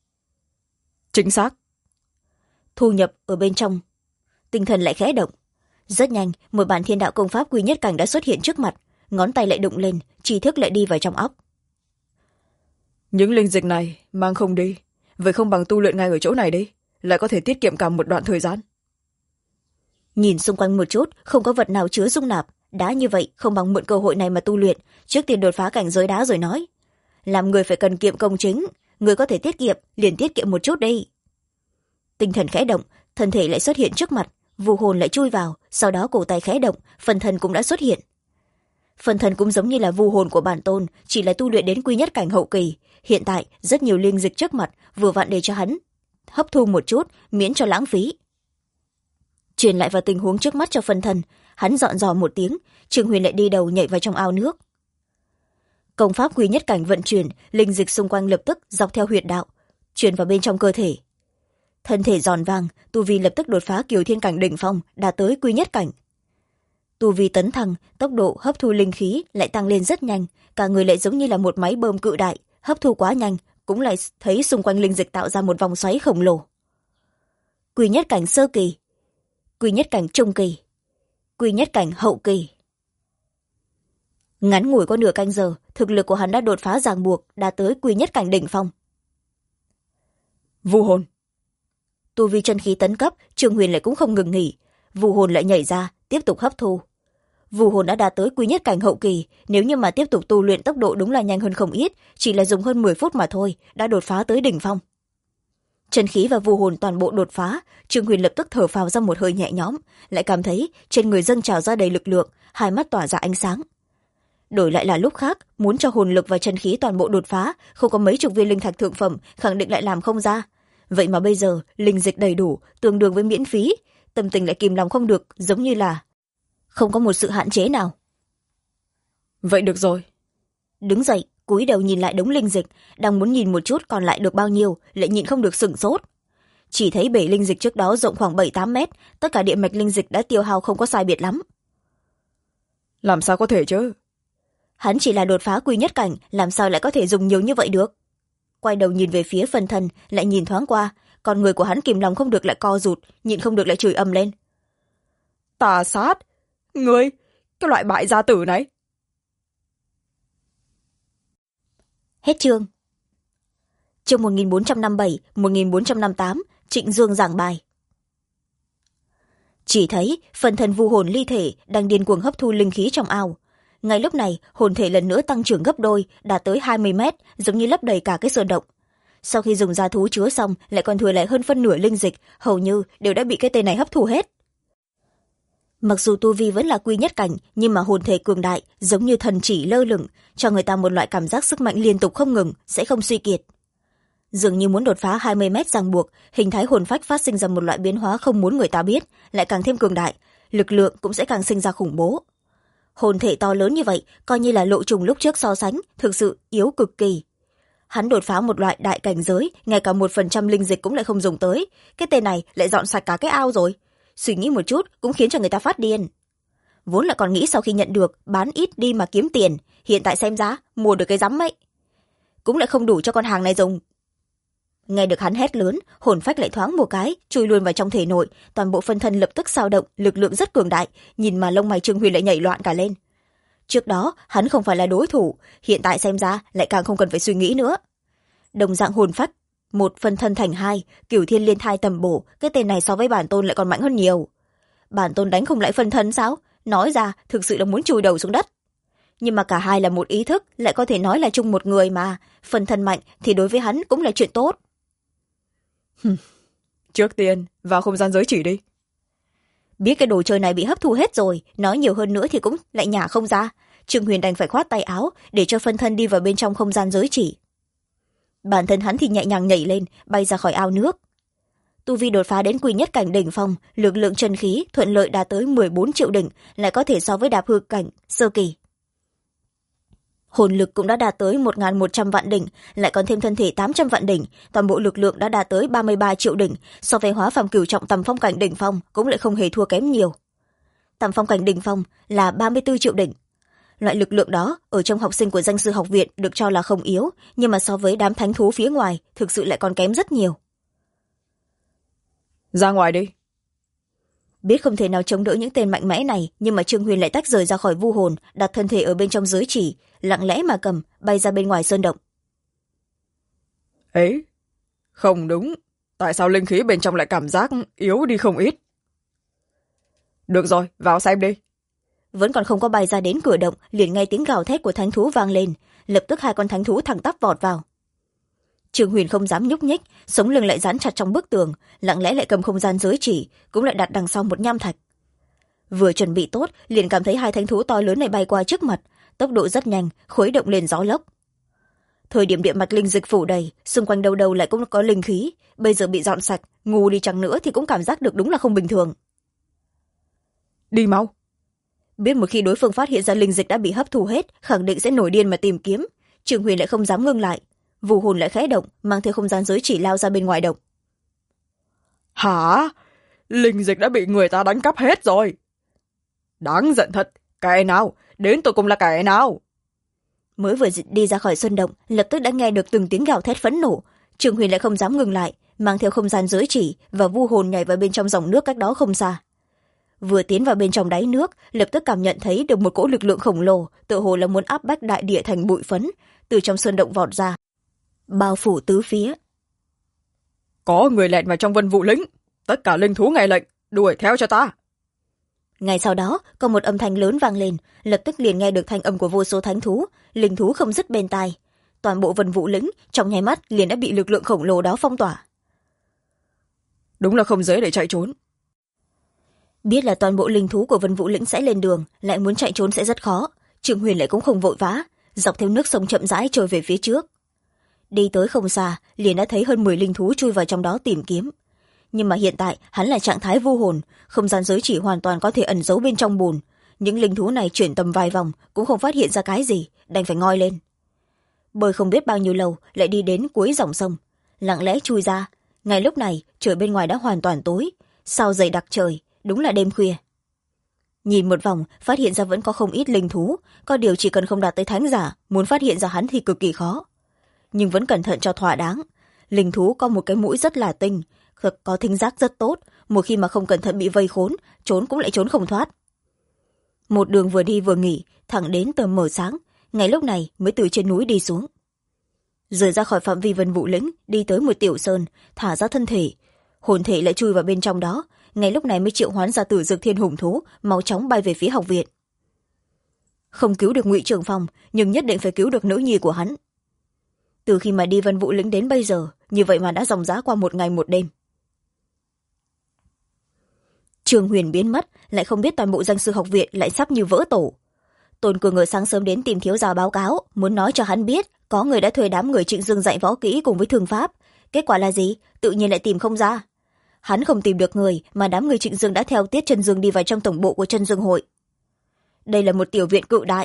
Chính xác. Thu nhập ở bên trong. Tinh thần lại khẽ động. Rất nhanh, một bản thiên đạo công pháp quy nhất cảnh đã xuất hiện trước mặt, ngón tay lại đụng lên, tri thức lại đi vào trong óc. Những linh dịch này mang không đi, vậy không bằng tu luyện ngay ở chỗ này đi, lại có thể tiết kiệm cả một đoạn thời gian. Nhìn xung quanh một chút, không có vật nào chứa dung nạp, đã như vậy không bằng mượn cơ hội này mà tu luyện, trước tiên đột phá cảnh giới đá rồi nói. Làm người phải cần kiệm công chính, người có thể tiết kiệm liền tiết kiệm một chút đi. Tinh thần khẽ động, thân thể lại xuất hiện trước mặt, vu hồn lại chui vào, sau đó cổ tay khẽ động, phần thân cũng đã xuất hiện. Phần thân cũng giống như là vu hồn của bản tôn, chỉ là tu luyện đến quy nhất cảnh hậu kỳ, hiện tại rất nhiều linh dịch trước mặt, vừa vặn để cho hắn hấp thu một chút, miễn cho lãng phí. Truyền lại vào tình huống trước mắt cho phần thân, hắn dọn dò một tiếng, Trương Huyền lại đi đầu nhảy vào trong ao nước. Công pháp quy nhất cảnh vận chuyển, linh dịch xung quanh lập tức dọc theo huyệt đạo truyền vào bên trong cơ thể. Thân thể giòn vàng, tu vi lập tức đột phá kiều thiên cảnh đỉnh phong, đạt tới quy nhất cảnh. Tu vi tấn thăng, tốc độ hấp thu linh khí lại tăng lên rất nhanh, cả người lại giống như là một máy bơm cự đại, hấp thu quá nhanh, cũng lại thấy xung quanh linh dịch tạo ra một vòng xoáy khổng lồ. Quy nhất cảnh sơ kỳ, quy nhất cảnh trung kỳ, quy nhất cảnh hậu kỳ. Ngắn ngủi có nửa canh giờ, thực lực của hắn đã đột phá ràng buộc, đạt tới quy nhất cảnh đỉnh phong. Vu hồn. Tu vi chân khí tấn cấp, Trương Huyền lại cũng không ngừng nghỉ, vu hồn lại nhảy ra, tiếp tục hấp thu. Vu hồn đã đạt tới quy nhất cảnh hậu kỳ, nếu như mà tiếp tục tu luyện tốc độ đúng là nhanh hơn không ít, chỉ là dùng hơn 10 phút mà thôi, đã đột phá tới đỉnh phong. chân khí và vu hồn toàn bộ đột phá, Trương Huyền lập tức thở phào ra một hơi nhẹ nhõm, lại cảm thấy trên người dâng trào ra đầy lực lượng, hai mắt tỏa ra ánh sáng. Đổi lại là lúc khác, muốn cho hồn lực và chân khí toàn bộ đột phá, không có mấy chục viên linh thạch thượng phẩm khẳng định lại làm không ra. Vậy mà bây giờ linh dịch đầy đủ, tương đương với miễn phí, tâm tình lại kìm lòng không được, giống như là không có một sự hạn chế nào. Vậy được rồi. Đứng dậy, cúi đầu nhìn lại đống linh dịch, đang muốn nhìn một chút còn lại được bao nhiêu, lại nhịn không được sửng sốt. Chỉ thấy bể linh dịch trước đó rộng khoảng 7-8 mét, tất cả địa mạch linh dịch đã tiêu hao không có sai biệt lắm. Làm sao có thể chứ? Hắn chỉ là đột phá quy nhất cảnh, làm sao lại có thể dùng nhiều như vậy được? Quay đầu nhìn về phía phân thân, lại nhìn thoáng qua, còn người của hắn kìm lòng không được lại co rụt, nhịn không được lại chửi ầm lên. Tà sát! Ngươi! Cái loại bại gia tử này! Hết chương. Chương 1457-1458, Trịnh Dương giảng bài. Chỉ thấy phần thân vu hồn ly thể đang điên cuồng hấp thu linh khí trong ao. Ngay lúc này, hồn thể lần nữa tăng trưởng gấp đôi, đạt tới 20 mét, giống như lấp đầy cả cái sơn động. Sau khi dùng gia thú chứa xong, lại còn thừa lại hơn phân nửa linh dịch, hầu như đều đã bị cái tên này hấp thu hết. Mặc dù tu vi vẫn là quy nhất cảnh, nhưng mà hồn thể cường đại, giống như thần chỉ lơ lửng, cho người ta một loại cảm giác sức mạnh liên tục không ngừng, sẽ không suy kiệt. Dường như muốn đột phá 20 mét ràng buộc, hình thái hồn phách phát sinh ra một loại biến hóa không muốn người ta biết, lại càng thêm cường đại, lực lượng cũng sẽ càng sinh ra khủng bố. Hồn thể to lớn như vậy, coi như là lộ trùng lúc trước so sánh, thực sự yếu cực kỳ. Hắn đột phá một loại đại cảnh giới, ngay cả 1% linh dịch cũng lại không dùng tới, cái tên này lại dọn sạch cả cái ao rồi. Suy nghĩ một chút cũng khiến cho người ta phát điên. Vốn là còn nghĩ sau khi nhận được bán ít đi mà kiếm tiền, hiện tại xem giá mua được cái rắm ấy, cũng lại không đủ cho con hàng này dùng. Nghe được hắn hét lớn, hồn phách lại thoáng một cái chui luôn vào trong thể nội, toàn bộ phân thân lập tức xao động, lực lượng rất cường đại, nhìn mà lông mày Trương Huyền lại nhảy loạn cả lên. Trước đó hắn không phải là đối thủ, hiện tại xem ra lại càng không cần phải suy nghĩ nữa. Đồng dạng hồn phách, một phân thân thành hai, cửu thiên liên thai tầm bổ, cái tên này so với bản tôn lại còn mạnh hơn nhiều. Bản tôn đánh không lại phân thân sao? Nói ra thực sự là muốn chùi đầu xuống đất. Nhưng mà cả hai là một ý thức, lại có thể nói là chung một người mà, phân thân mạnh thì đối với hắn cũng là chuyện tốt. Trước tiên vào không gian giới chỉ đi. Biết cái đồ chơi này bị hấp thu hết rồi, nói nhiều hơn nữa thì cũng lại nhả không ra. Trương Huyền đành phải khoát tay áo để cho phân thân đi vào bên trong không gian giới chỉ. Bản thân hắn thì nhẹ nhàng nhảy lên, bay ra khỏi ao nước. Tu vi đột phá đến quy nhất cảnh đỉnh phong, lực lượng chân khí thuận lợi đạt tới 14 triệu đỉnh, lại có thể so với đạp hư cảnh sơ kỳ. Hồn lực cũng đã đạt tới 1.100 vạn đỉnh, lại còn thêm thân thể 800 vạn đỉnh, toàn bộ lực lượng đã đạt tới 33 triệu đỉnh, so với hóa phàm cửu trọng tầm phong cảnh đỉnh phong cũng lại không hề thua kém nhiều. Tầm phong cảnh đỉnh phong là 34 triệu đỉnh. Loại lực lượng đó ở trong học sinh của danh sư học viện được cho là không yếu, nhưng mà so với đám thánh thú phía ngoài thực sự lại còn kém rất nhiều. Ra ngoài đi. Biết không thể nào chống đỡ những tên mạnh mẽ này, nhưng mà Trương Huyền lại tách rời ra khỏi vu hồn, đặt thân thể ở bên trong giới chỉ, lặng lẽ mà cầm, bay ra bên ngoài sơn động. Ấy, không đúng, tại sao linh khí bên trong lại cảm giác yếu đi không ít? Được rồi, vào xem đi. Vẫn còn không có bay ra đến cửa động, liền nghe tiếng gào thét của thánh thú vang lên, lập tức hai con thánh thú thẳng tắp vọt vào. Trương Huyền không dám nhúc nhích, sống lưng lại dán chặt trong bức tường, lặng lẽ lại cầm không gian giới chỉ, cũng lại đặt đằng sau một nham thạch. Vừa chuẩn bị tốt, liền cảm thấy hai thánh thú to lớn này bay qua trước mặt, tốc độ rất nhanh, khuấy động lên gió lốc. Thời điểm địa mạch linh dịch phủ đầy, xung quanh đâu đâu lại cũng có linh khí, bây giờ bị dọn sạch, ngu đi chăng nữa thì cũng cảm giác được đúng là không bình thường. Đi mau. Biết một khi đối phương phát hiện ra linh dịch đã bị hấp thu hết, khẳng định sẽ nổi điên mà tìm kiếm. Trương Huyền lại không dám ngưng lại, vù hồn lại khẽ động, mang theo không gian giới chỉ lao ra bên ngoài động. Hả? Linh dịch đã bị người ta đánh cắp hết rồi. Đáng giận thật, kẻ nào? Đến tôi cùng là kẻ nào? Mới vừa đi ra khỏi sân động, lập tức đã nghe được từng tiếng gào thét phẫn nộ. Trương Huyền lại không dám ngừng lại, mang theo không gian giới chỉ và vu hồn nhảy vào bên trong dòng nước cách đó không xa. Vừa tiến vào bên trong đáy nước, lập tức cảm nhận thấy được một cỗ lực lượng khổng lồ, tựa hồ là muốn áp bách đại địa thành bụi phấn, từ trong sơn động vọt ra, bao phủ tứ phía. Có người lẹn vào trong vân vụ lĩnh, tất cả linh thú nghe lệnh, đuổi theo cho ta. Ngay sau đó, có một âm thanh lớn vang lên, lập tức liền nghe được thanh âm của vô số thánh thú, linh thú không dứt bên tai. Toàn bộ vân vụ lĩnh trong nháy mắt liền đã bị lực lượng khổng lồ đó phong tỏa. đúng là không dễ để chạy trốn. Biết là toàn bộ linh thú của Vân Vũ Lĩnh sẽ lên đường, lại muốn chạy trốn sẽ rất khó. Trương Huyền lại cũng không vội vã, dọc theo nước sông chậm rãi trôi về phía trước. Đi tới không xa, liền đã thấy hơn 10 linh thú chui vào trong đó tìm kiếm. Nhưng mà hiện tại hắn là trạng thái vô hồn, không gian giới chỉ hoàn toàn có thể ẩn giấu bên trong bùn. Những linh thú này chuyển tầm vài vòng cũng không phát hiện ra cái gì, đành phải ngoi lên. Bơi không biết bao nhiêu lâu lại đi đến cuối dòng sông, lặng lẽ chui ra. Ngay lúc này trời bên ngoài đã hoàn toàn tối, sao dày đặc trời, đúng là đêm khuya. Nhìn một vòng phát hiện ra vẫn có không ít linh thú, có điều chỉ cần không đạt tới thánh giả, muốn phát hiện ra hắn thì cực kỳ khó. Nhưng vẫn cẩn thận cho thỏa đáng. Linh thú có một cái mũi rất là tinh, có thính giác rất tốt, một khi mà không cẩn thận bị vây khốn, trốn cũng lại trốn không thoát. Một đường vừa đi vừa nghỉ, thẳng đến tờ mờ sáng, ngay lúc này mới từ trên núi đi xuống. Rời ra khỏi phạm vi Vân Vũ Lĩnh, đi tới một tiểu sơn, thả ra thân thể, hồn thể lại chui vào bên trong đó, ngay lúc này mới triệu hoán ra Tử Dược Thiên Hùng Thú, mau chóng bay về phía học viện. Không cứu được Ngụy Trường Phong, nhưng nhất định phải cứu được nữ nhi của hắn. Từ khi mà đi Vân Vũ Lĩnh đến bây giờ, như vậy mà đã dòng dã qua một ngày một đêm. Trương Huyền biến mất, lại không biết toàn bộ danh sư học viện lại sắp như vỡ tổ. Tôn Cường ở sáng sớm đến tìm thiếu gia báo cáo, muốn nói cho hắn biết có người đã thuê đám người Trịnh Dương dạy võ kỹ cùng với thương pháp. Kết quả là gì? Tự nhiên lại tìm không ra. Hắn không tìm được người, mà đám người Trịnh Dương đã theo Tiết Chân Dương đi vào trong tổng bộ của Chân Dương hội. Đây là một tiểu viện cự đại.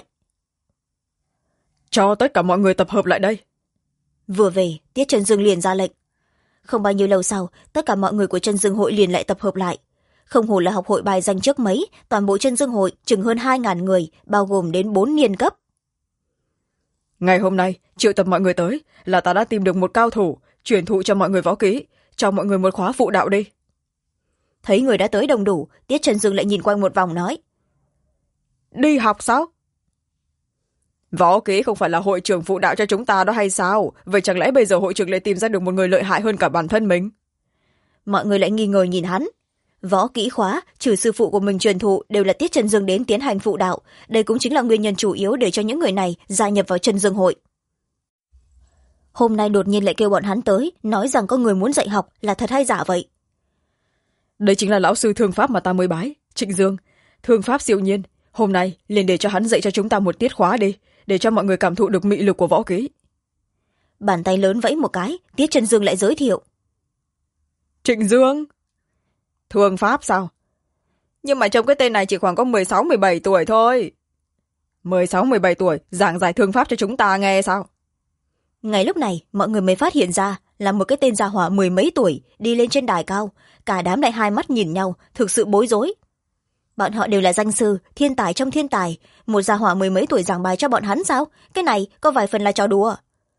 Cho tất cả mọi người tập hợp lại đây. Vừa về, Tiết Chân Dương liền ra lệnh. Không bao nhiêu lâu sau, tất cả mọi người của Chân Dương hội liền lại tập hợp lại. Không hổ là học hội bài danh trước mấy, toàn bộ Chân Dương hội chừng hơn 2.000 người, bao gồm đến 4 niên cấp. Ngày hôm nay triệu tập mọi người tới là ta đã tìm được một cao thủ, truyền thụ cho mọi người võ kỹ, cho mọi người một khóa phụ đạo đi. Thấy người đã tới đông đủ, Tiết Chân Dương lại nhìn quanh một vòng nói. Đi học sao? Võ kỹ không phải là hội trưởng phụ đạo cho chúng ta đó hay sao? Vậy chẳng lẽ bây giờ hội trưởng lại tìm ra được một người lợi hại hơn cả bản thân mình? Mọi người lại nghi ngờ nhìn hắn. Võ kỹ khóa, trừ sư phụ của mình truyền thụ đều là Tiết Chân Dương đến tiến hành phụ đạo. Đây cũng chính là nguyên nhân chủ yếu để cho những người này gia nhập vào Chân Dương hội. Hôm nay đột nhiên lại kêu bọn hắn tới, nói rằng có người muốn dạy học, là thật hay giả vậy? Đây chính là lão sư thương pháp mà ta mới bái, Trịnh Dương. Thương pháp siêu nhiên, hôm nay liền để cho hắn dạy cho chúng ta một tiết khóa đi, để cho mọi người cảm thụ được mị lực của võ kỹ. Bàn tay lớn vẫy một cái, Tiết Chân Dương lại giới thiệu. Trịnh Dương? Thương pháp sao? Nhưng mà trong cái tên này chỉ khoảng có 16-17 tuổi thôi. 16-17 tuổi giảng giải thương pháp cho chúng ta nghe sao? Ngay lúc này mọi người mới phát hiện ra là một cái tên gia hỏa 10 mấy tuổi đi lên trên đài cao, cả đám lại hai mắt nhìn nhau, thực sự bối rối. Bọn họ đều là danh sư, thiên tài trong thiên tài, một gia hỏa 10 mấy tuổi giảng bài cho bọn hắn sao? Cái này có vài phần là trò đùa.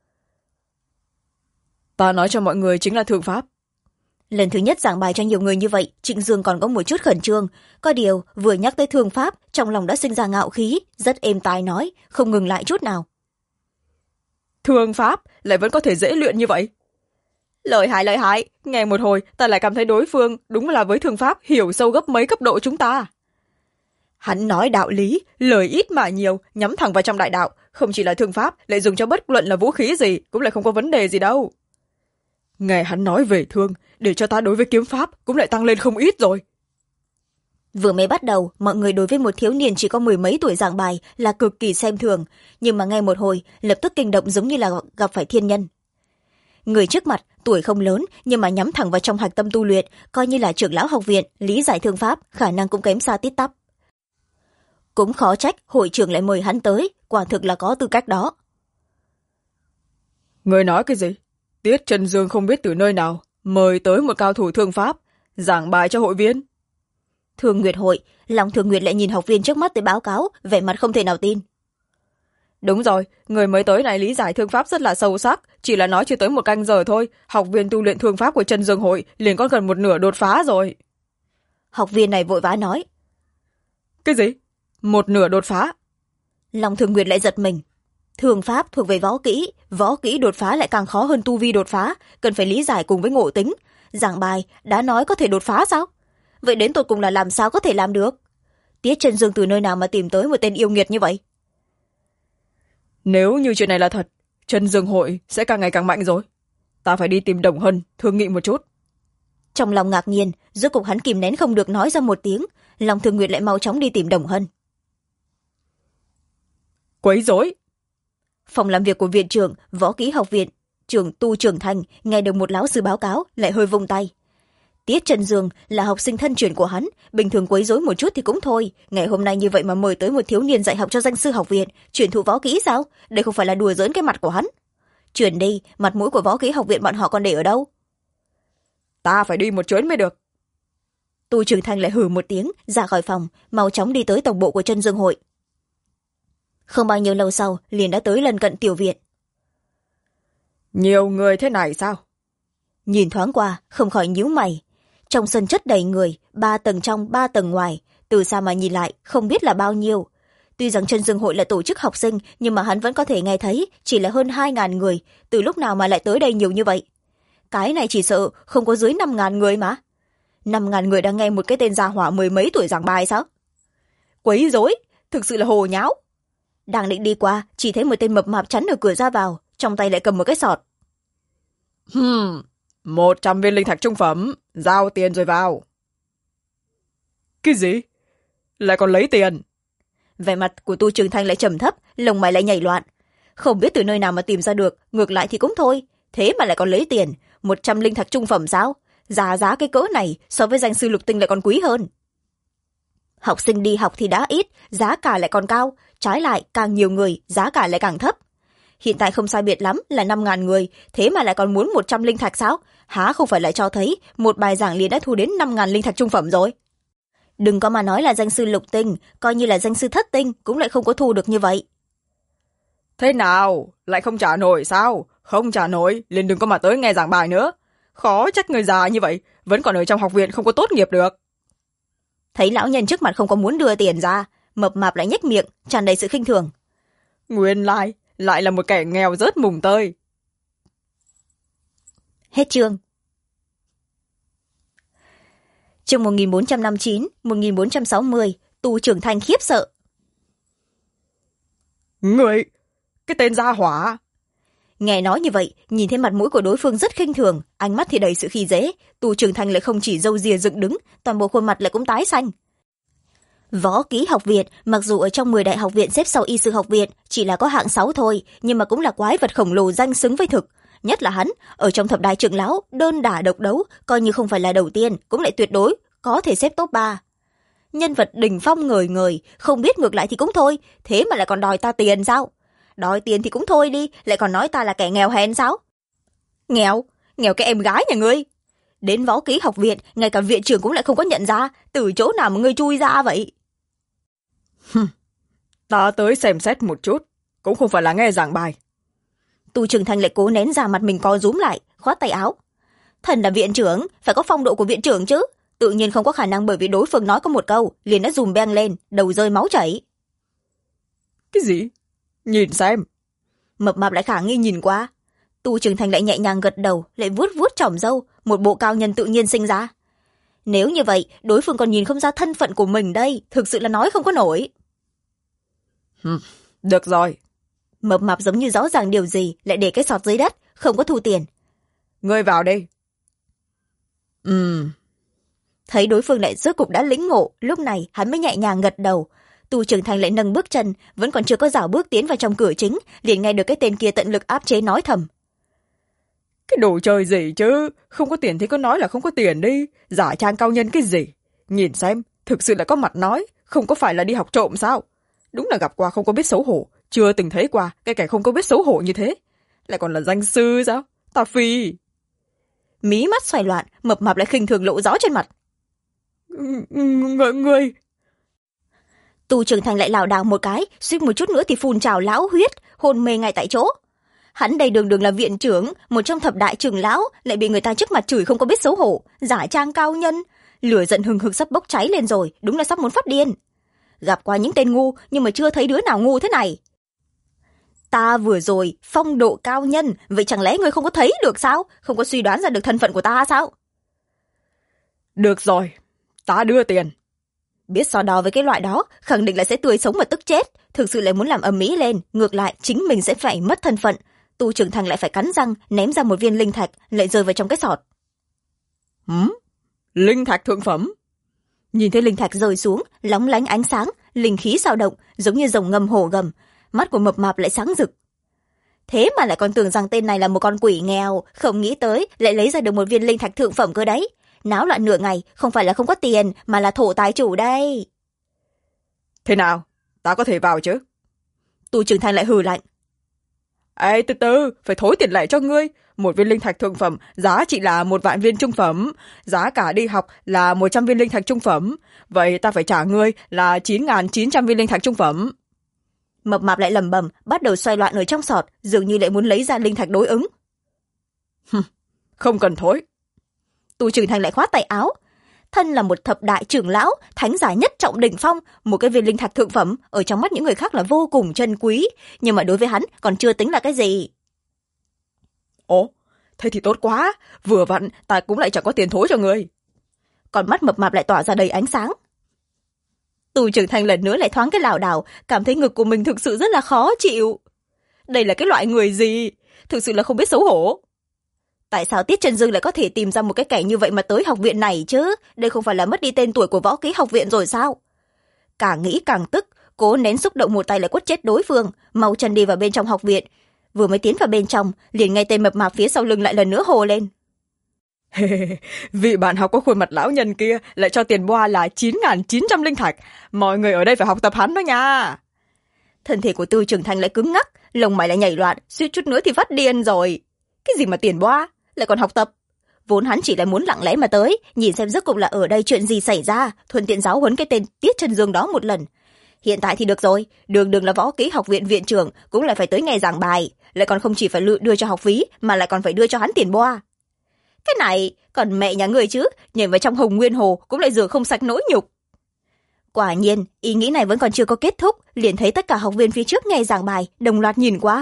Ta nói cho mọi người chính là thương pháp. Lần thứ nhất giảng bài cho nhiều người như vậy, Trịnh Dương còn có một chút khẩn trương, có điều vừa nhắc tới thương pháp, trong lòng đã sinh ra ngạo khí, rất êm tai nói, không ngừng lại chút nào. Thương pháp lại vẫn có thể dễ luyện như vậy? Lợi hại, nghe một hồi ta lại cảm thấy đối phương đúng là với thương pháp hiểu sâu gấp mấy cấp độ chúng ta. Hắn nói đạo lý, lời ít mà nhiều, nhắm thẳng vào trong đại đạo, không chỉ là thương pháp, lại dùng cho bất luận là vũ khí gì cũng lại không có vấn đề gì đâu. Nghe hắn nói về thương, để cho ta đối với kiếm pháp cũng lại tăng lên không ít rồi. Vừa mới bắt đầu, mọi người đối với một thiếu niên chỉ có 10 mấy tuổi giảng bài là cực kỳ xem thường, nhưng mà ngay một hồi, lập tức kinh động giống như là gặp phải thiên nhân. Người trước mặt, tuổi không lớn, nhưng mà nhắm thẳng vào trong hạch tâm tu luyện, coi như là trưởng lão học viện, lý giải thương pháp, khả năng cũng kém xa tít tắp. Cũng khó trách, hội trưởng lại mời hắn tới, quả thực là có tư cách đó. Người nói cái gì? Tiết Chân Dương không biết từ nơi nào, mời tới một cao thủ thương pháp, giảng bài cho hội viên. Thường Nguyệt hội, Long Thường Nguyệt lại nhìn học viên trước mắt tới báo cáo, vẻ mặt không thể nào tin. Đúng rồi, người mới tới này lý giải thương pháp rất là sâu sắc, chỉ là nói chưa tới 1 canh giờ thôi, học viên tu luyện thương pháp của Chân Dương hội liền có gần 1/2 đột phá rồi. Học viên này vội vã nói. Cái gì? 1/2 đột phá? Long Thường Nguyệt lại giật mình. Thương pháp thuộc về võ kỹ đột phá lại càng khó hơn tu vi đột phá, cần phải lý giải cùng với ngộ tính. Giảng bài đã nói có thể đột phá sao? Vậy đến tột cùng là làm sao có thể làm được? Tiết Chân Dương từ nơi nào mà tìm tới một tên yêu nghiệt như vậy? Nếu như chuyện này là thật, Chân Dương hội sẽ càng ngày càng mạnh rồi. Ta phải đi tìm Đồng Hân thương nghị một chút. Trong lòng ngạc nhiên, rốt cục hắn kìm nén không được nói ra một tiếng. Long Thương Nguyệt lại mau chóng đi tìm Đồng Hân. Quấy rối. Phòng làm việc của viện trưởng võ kỹ học viện trưởng Tu Trường Thành nghe được một lão sư báo cáo lại hơi vung tay. Tiết Trần Dương là học sinh thân truyền của hắn, bình thường quấy rối một chút thì cũng thôi, ngày hôm nay như vậy mà mời tới một thiếu niên dạy học cho danh sư học viện truyền thụ võ kỹ sao? Đây không phải là đùa giỡn cái mặt của hắn. Chuyển đi, mặt mũi của võ kỹ học viện bọn họ còn để ở đâu? Ta phải đi một chuyến mới được. Tu Trường Thành lại hừ một tiếng ra khỏi phòng, mau chóng đi tới tổng bộ của Trân Dương hội. Không bao nhiêu lâu sau liền đã tới lần cận tiểu viện. Nhiều người thế này sao? Nhìn thoáng qua không khỏi nhíu mày. Trong sân chất đầy người, 3 tầng trong 3 tầng ngoài, từ xa mà nhìn lại không biết là bao nhiêu. Tuy rằng Trân Dương hội là tổ chức học sinh, nhưng mà hắn vẫn có thể nghe thấy chỉ là hơn 2.000 người, từ lúc nào mà lại tới đây nhiều như vậy? Cái này chỉ sợ không có dưới 5.000 người mà. 5.000 người đang nghe một cái tên gia hỏa mười mấy tuổi giảng bài sao? Quấy rối, thực sự là hồ nháo. Đang định đi qua, chỉ thấy một tên mập mạp chắn ở cửa ra vào, trong tay lại cầm một cái sọt. 100 viên linh thạch trung phẩm, giao tiền rồi vào. Cái gì? Lại còn lấy tiền? Vẻ mặt của Tu Trường Thanh lại trầm thấp, lồng mày lại nhảy loạn. Không biết từ nơi nào mà tìm ra được, ngược lại thì cũng thôi. Thế mà lại còn lấy tiền, 100 linh thạch trung phẩm sao? Giá cái cỡ này so với danh sư lục tinh lại còn quý hơn. Học sinh đi học thì đã ít, giá cả lại còn cao. Trái lại, càng nhiều người, giá cả lại càng thấp. Hiện tại không sai biệt lắm là 5.000 người, thế mà lại còn muốn 100 linh thạch sao? Há không phải lại cho thấy một bài giảng liền đã thu đến 5.000 linh thạch trung phẩm rồi? Đừng có mà nói là danh sư lục tinh, coi như là danh sư thất tinh cũng lại không có thu được như vậy. Thế nào? Lại không trả nổi sao? Không trả nổi, liền đừng có mà tới nghe giảng bài nữa. Khó trách người già như vậy, vẫn còn ở trong học viện không có tốt nghiệp được. Thấy lão nhân trước mặt không có muốn đưa tiền ra, mập mạp lại nhếch miệng, tràn đầy sự khinh thường. Nguyên lai, lại là một kẻ nghèo rớt mùng tơi. Hết chương. Chương 1459, 1460, Tu Trường Thanh khiếp sợ. Người, cái tên gia hỏa. Nghe nói như vậy, nhìn thấy mặt mũi của đối phương rất khinh thường, ánh mắt thì đầy sự khi dễ. Tu Trường Thanh lại không chỉ râu ria dựng đứng, toàn bộ khuôn mặt lại cũng tái xanh. Võ kỹ học viện, mặc dù ở trong 10 đại học viện xếp sau y sư học viện, chỉ là có hạng 6 thôi, nhưng mà cũng là quái vật khổng lồ danh xứng với thực. Nhất là hắn, ở trong thập đại trưởng lão, đơn đả độc đấu, coi như không phải là đầu tiên, cũng lại tuyệt đối, có thể xếp top 3. Nhân vật đỉnh phong ngời ngời, không biết ngược lại thì cũng thôi, thế mà lại còn đòi ta tiền sao? Đòi tiền thì cũng thôi đi, lại còn nói ta là kẻ nghèo hèn sao? Nghèo? Nghèo cái em gái nhà ngươi? Đến võ kỹ học viện, ngay cả viện trưởng cũng lại không có nhận ra, từ chỗ nào mà ngươi chui ra vậy? Ta tới xem xét một chút, cũng không phải là nghe giảng bài. Tu Trường Thanh lại cố nén ra mặt mình co rúm lại, khoát tay áo. Thần là viện trưởng, phải có phong độ của viện trưởng chứ. Tự nhiên không có khả năng bởi vì đối phương nói có một câu, liền đã dùm beng lên, đầu rơi máu chảy. Cái gì? Nhìn xem. Mập mạp lại khả nghi nhìn qua. Tu Trường Thanh lại nhẹ nhàng gật đầu, lại vuốt vuốt chỏm râu, một bộ cao nhân tự nhiên sinh ra. Nếu như vậy, đối phương còn nhìn không ra thân phận của mình đây, thực sự là nói không có nổi. Được rồi. Mập mạp giống như rõ ràng điều gì, lại để cái sọt dưới đất, không có thu tiền. Ngươi vào đây. Thấy đối phương lại rốt cục đã lĩnh ngộ, lúc này hắn mới nhẹ nhàng gật đầu. Tu Trường Thành lại nâng bước chân, vẫn còn chưa có rảo bước tiến vào trong cửa chính, liền nghe được cái tên kia tận lực áp chế nói thầm. Cái đồ chơi gì chứ, không có tiền thì cứ nói là không có tiền đi, giả trang cao nhân cái gì. Nhìn xem, thực sự là có mặt nói, không có phải là đi học trộm sao? Đúng là gặp qua không có biết xấu hổ, chưa từng thấy qua cái kẻ không có biết xấu hổ như thế. Lại còn là danh sư sao? Ta phi. Mí mắt xoay loạn, mập mạp lại khinh thường lộ rõ trên mặt. Ngươi... Tu Trường Thành lại lảo đảo một cái, suýt một chút nữa thì phun trào lão huyết, hôn mê ngay tại chỗ. Hắn đây đường đường là viện trưởng, một trong thập đại trưởng lão, lại bị người ta trước mặt chửi không có biết xấu hổ, giả trang cao nhân. Lửa giận hừng hực sắp bốc cháy lên rồi, đúng là sắp muốn phát điên. Gặp qua những tên ngu, nhưng mà chưa thấy đứa nào ngu thế này. Ta vừa rồi, phong độ cao nhân, vậy chẳng lẽ ngươi không có thấy được sao? Không có suy đoán ra được thân phận của ta sao? Được rồi, ta đưa tiền. Biết so đo với cái loại đó, khẳng định là sẽ tươi sống mà tức chết. Thực sự lại muốn làm ầm ĩ lên, ngược lại chính mình sẽ phải mất thân phận. Tu Trường Thành lại phải cắn răng, ném ra một viên linh thạch, lại rơi vào trong cái sọt. Linh thạch thượng phẩm. Nhìn thấy linh thạch rơi xuống, lóng lánh ánh sáng, linh khí dao động, giống như rồng ngâm hổ gầm. Mắt của mập mạp lại sáng rực. Thế mà lại còn tưởng rằng tên này là một con quỷ nghèo, không nghĩ tới lại lấy ra được một viên linh thạch thượng phẩm cơ đấy. Náo loạn nửa ngày, không phải là không có tiền, mà là thổ tài chủ đây. Thế nào, ta có thể vào chứ? Tu Trường Thanh lại hừ lạnh. Ê, từ từ, phải thối tiền lẻ cho ngươi. Một viên linh thạch thượng phẩm giá trị là 1.000.000 viên trung phẩm, giá cả đi học là 100 viên linh thạch trung phẩm, vậy ta phải trả ngươi là 9.900 viên linh thạch trung phẩm. Mập mạp lại lẩm bẩm, bắt đầu xoay loạn ở trong sọt, dường như lại muốn lấy ra linh thạch đối ứng. Không cần thối. Tu Trường Thanh lại khoát tay áo. Thân là một thập đại trưởng lão, thánh giả nhất trọng đỉnh phong, một cái viên linh thạch thượng phẩm ở trong mắt những người khác là vô cùng chân quý, nhưng mà đối với hắn còn chưa tính là cái gì. Ồ, thế thì tốt quá, vừa vặn ta cũng lại chẳng có tiền thối cho ngươi. Còn mắt mập mạp lại tỏa ra đầy ánh sáng. Tu Trường Thanh lần nữa lại thoáng cái lảo đảo, cảm thấy ngực của mình thực sự rất là khó chịu. Đây là cái loại người gì? Thực sự là không biết xấu hổ. Tại sao Tiết Chân Dương lại có thể tìm ra một cái kẻ như vậy mà tới học viện này chứ? Đây không phải là mất đi tên tuổi của võ kỹ học viện rồi sao? Càng nghĩ càng tức, cố nén xúc động một tay lại quất chết đối phương, mau chân đi vào bên trong học viện. Vừa mới tiến vào bên trong, liền nghe tên mập mạp phía sau lưng lại lần nữa hồ lên. Vị bạn học có khuôn mặt lão nhân kia lại cho tiền boa là 9.900 linh thạch. Mọi người ở đây phải học tập hắn đó nha. Thân thể của Tư Trường Thanh lại cứng ngắc, lông mày lại nhảy loạn, suýt chút nữa thì phát điên rồi. Cái gì mà tiền boa, lại còn học tập? Vốn hắn chỉ là muốn lặng lẽ mà tới, nhìn xem rốt cuộc là ở đây chuyện gì xảy ra, thuận tiện giáo huấn cái tên Tiết Chân Dương đó một lần. Hiện tại thì được rồi, đường đường là võ kỹ học viện viện trưởng cũng lại phải tới nghe giảng bài, lại còn không chỉ phải đưa cho học phí mà lại còn phải đưa cho hắn tiền boa. Cái này còn mẹ nhà người chứ, nhảy vào trong Hồng Nguyên Hồ cũng lại rửa không sạch nỗi nhục. Quả nhiên ý nghĩ này vẫn còn chưa có kết thúc, liền thấy tất cả học viên phía trước nghe giảng bài đồng loạt nhìn qua.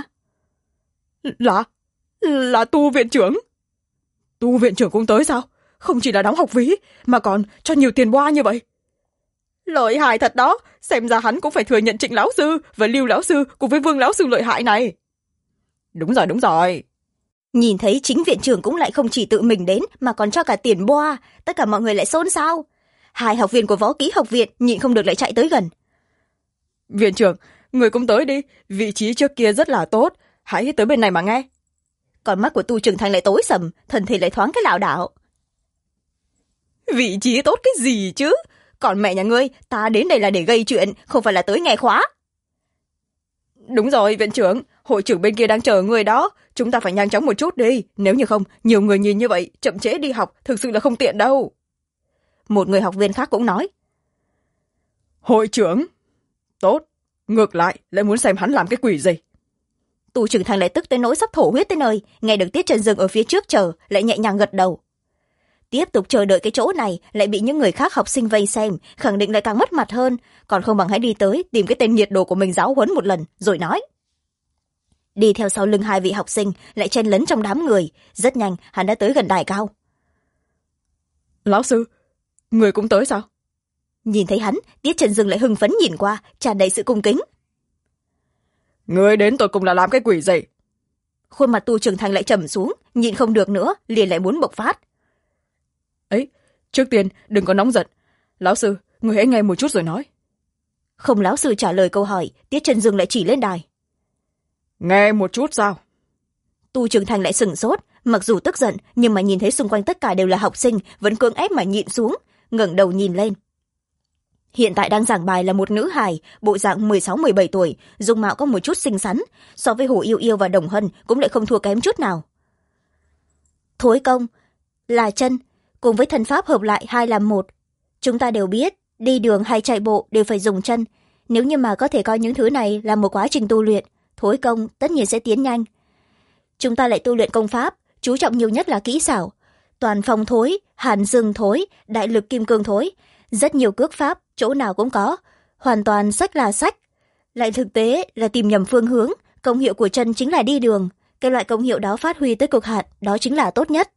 Là Tu viện trưởng. Tu viện trưởng cũng tới sao? Không chỉ là đóng học phí mà còn cho nhiều tiền boa như vậy. Lợi hại thật đó, xem ra hắn cũng phải thừa nhận Trịnh lão sư và Lưu lão sư cùng với Vương lão sư lợi hại này. Đúng rồi. Nhìn thấy chính viện trưởng cũng lại không chỉ tự mình đến mà còn cho cả tiền boa, tất cả mọi người lại xôn xao. Hai học viên của võ kỹ học viện nhịn không được lại chạy tới gần. Viện trưởng, người cũng tới đi, vị trí trước kia rất là tốt, hãy tới bên này mà nghe. Còn mắt của Tu Trường Thanh lại tối sầm, thân thể lại thoáng cái lảo đảo. Vị trí tốt cái gì chứ? Còn mẹ nhà ngươi, ta đến đây là để gây chuyện, không phải là tới nghe khóa. Đúng rồi, viện trưởng, hội trưởng bên kia đang chờ người đó, chúng ta phải nhanh chóng một chút đi, nếu như không, nhiều người nhìn như vậy, chậm trễ đi học, thực sự là không tiện đâu. Một người học viên khác cũng nói. Hội trưởng? Tốt, ngược lại muốn xem hắn làm cái quỷ gì. Tu Trường Thanh lại tức tới nỗi sắp thổ huyết tới nơi, nghe được Tiết Chân Dương ở phía trước chờ, lại nhẹ nhàng gật đầu. Tiếp tục chờ đợi cái chỗ này lại bị những người khác học sinh vây xem, khẳng định lại càng mất mặt hơn, còn không bằng hãy đi tới tìm cái tên nhiệt đồ của mình giáo huấn một lần rồi nói. Đi theo sau lưng hai vị học sinh lại chen lấn trong đám người, rất nhanh hắn đã tới gần đài cao. Lão sư, người cũng tới sao? Nhìn thấy hắn, Tiết Chân Dương lại hưng phấn nhìn qua, tràn đầy sự cung kính. Người đến tôi cùng là làm cái quỷ gì? Khuôn mặt Tu Trường Thanh lại trầm xuống, nhịn không được nữa, liền lại muốn bộc phát. Ấy, trước tiên đừng có nóng giận, lão sư, người hãy nghe một chút rồi nói. Không lão sư trả lời câu hỏi, Tiết Chân Dương lại chỉ lên đài. Nghe một chút sao? Tu Trường Thanh lại sửng sốt, mặc dù tức giận nhưng mà nhìn thấy xung quanh tất cả đều là học sinh, vẫn cưỡng ép mà nhịn xuống, ngẩng đầu nhìn lên. Hiện tại đang giảng bài là một nữ hài, bộ dạng 16-17 tuổi, dung mạo có một chút xinh xắn, so với Hồ Yêu Yêu và Đồng Hân cũng lại không thua kém chút nào. Thối công là chân, cùng với thần pháp hợp lại hai làm một. Chúng ta đều biết, đi đường hay chạy bộ đều phải dùng chân. Nếu như mà có thể coi những thứ này là một quá trình tu luyện, thối công tất nhiên sẽ tiến nhanh. Chúng ta lại tu luyện công pháp, chú trọng nhiều nhất là kỹ xảo. Toàn phong thối, hàn dương thối, đại lực kim cương thối. Rất nhiều cước pháp, chỗ nào cũng có. Hoàn toàn sách là sách. Lại thực tế là tìm nhầm phương hướng. Công hiệu của chân chính là đi đường. Cái loại công hiệu đó phát huy tới cực hạn, đó chính là tốt nhất.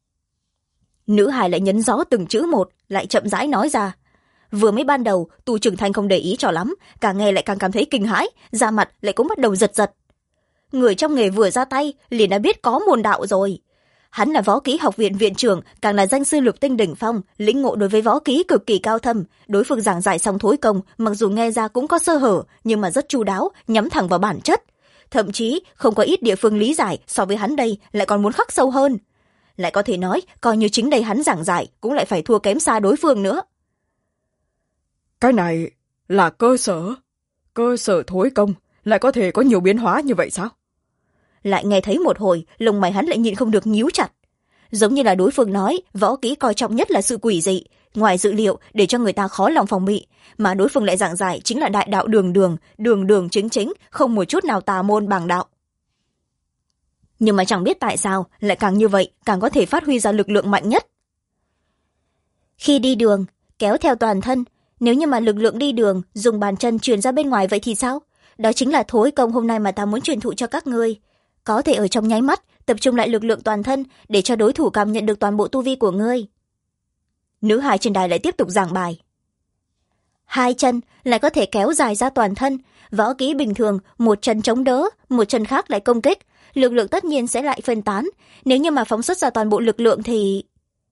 Nữ hài lại nhấn rõ từng chữ một, lại chậm rãi nói ra. Vừa mới ban đầu, Tu Trường Thanh không để ý cho lắm, càng nghe lại càng cảm thấy kinh hãi, da mặt lại cũng bắt đầu giật giật. Người trong nghề vừa ra tay, liền đã biết có môn đạo rồi. hắn là võ kỹ học viện viện trưởng, càng là danh sư lục tinh đỉnh phong, lĩnh ngộ đối với võ kỹ cực kỳ cao thâm. Đối phương giảng giải xong thối công, mặc dù nghe ra cũng có sơ hở, nhưng mà rất chu đáo, nhắm thẳng vào bản chất. Thậm chí không có ít địa phương lý giải, so với hắn đây lại còn muốn khắc sâu hơn. Lại có thể nói, coi như chính đây hắn giảng giải cũng lại phải thua kém xa đối phương nữa. Cái này là cơ sở thối công lại có thể có nhiều biến hóa như vậy sao? Lại nghe thấy một hồi, lông mày hắn lại nhịn không được nhíu chặt. Giống như là đối phương nói, võ kỹ coi trọng nhất là sự quỷ dị, ngoài dự liệu để cho người ta khó lòng phòng bị, mà đối phương lại giảng giải chính là đại đạo đường đường chính chính, không một chút nào tà môn bàng đạo. Nhưng mà chẳng biết tại sao lại càng như vậy càng có thể phát huy ra lực lượng mạnh nhất. Khi đi đường kéo theo toàn thân, nếu như mà lực lượng đi đường dùng bàn chân truyền ra bên ngoài vậy thì sao? Đó chính là thối công hôm nay mà ta muốn truyền thụ cho các ngươi. Có thể ở trong nháy mắt tập trung lại lực lượng toàn thân để cho đối thủ cảm nhận được toàn bộ tu vi của ngươi. Nữ hài trên đài lại tiếp tục giảng bài. Hai chân lại có thể kéo dài ra toàn thân, võ kỹ bình thường một chân chống đỡ, một chân khác lại công kích, lực lượng tất nhiên sẽ lại phân tán. Nếu như mà phóng xuất ra toàn bộ lực lượng thì...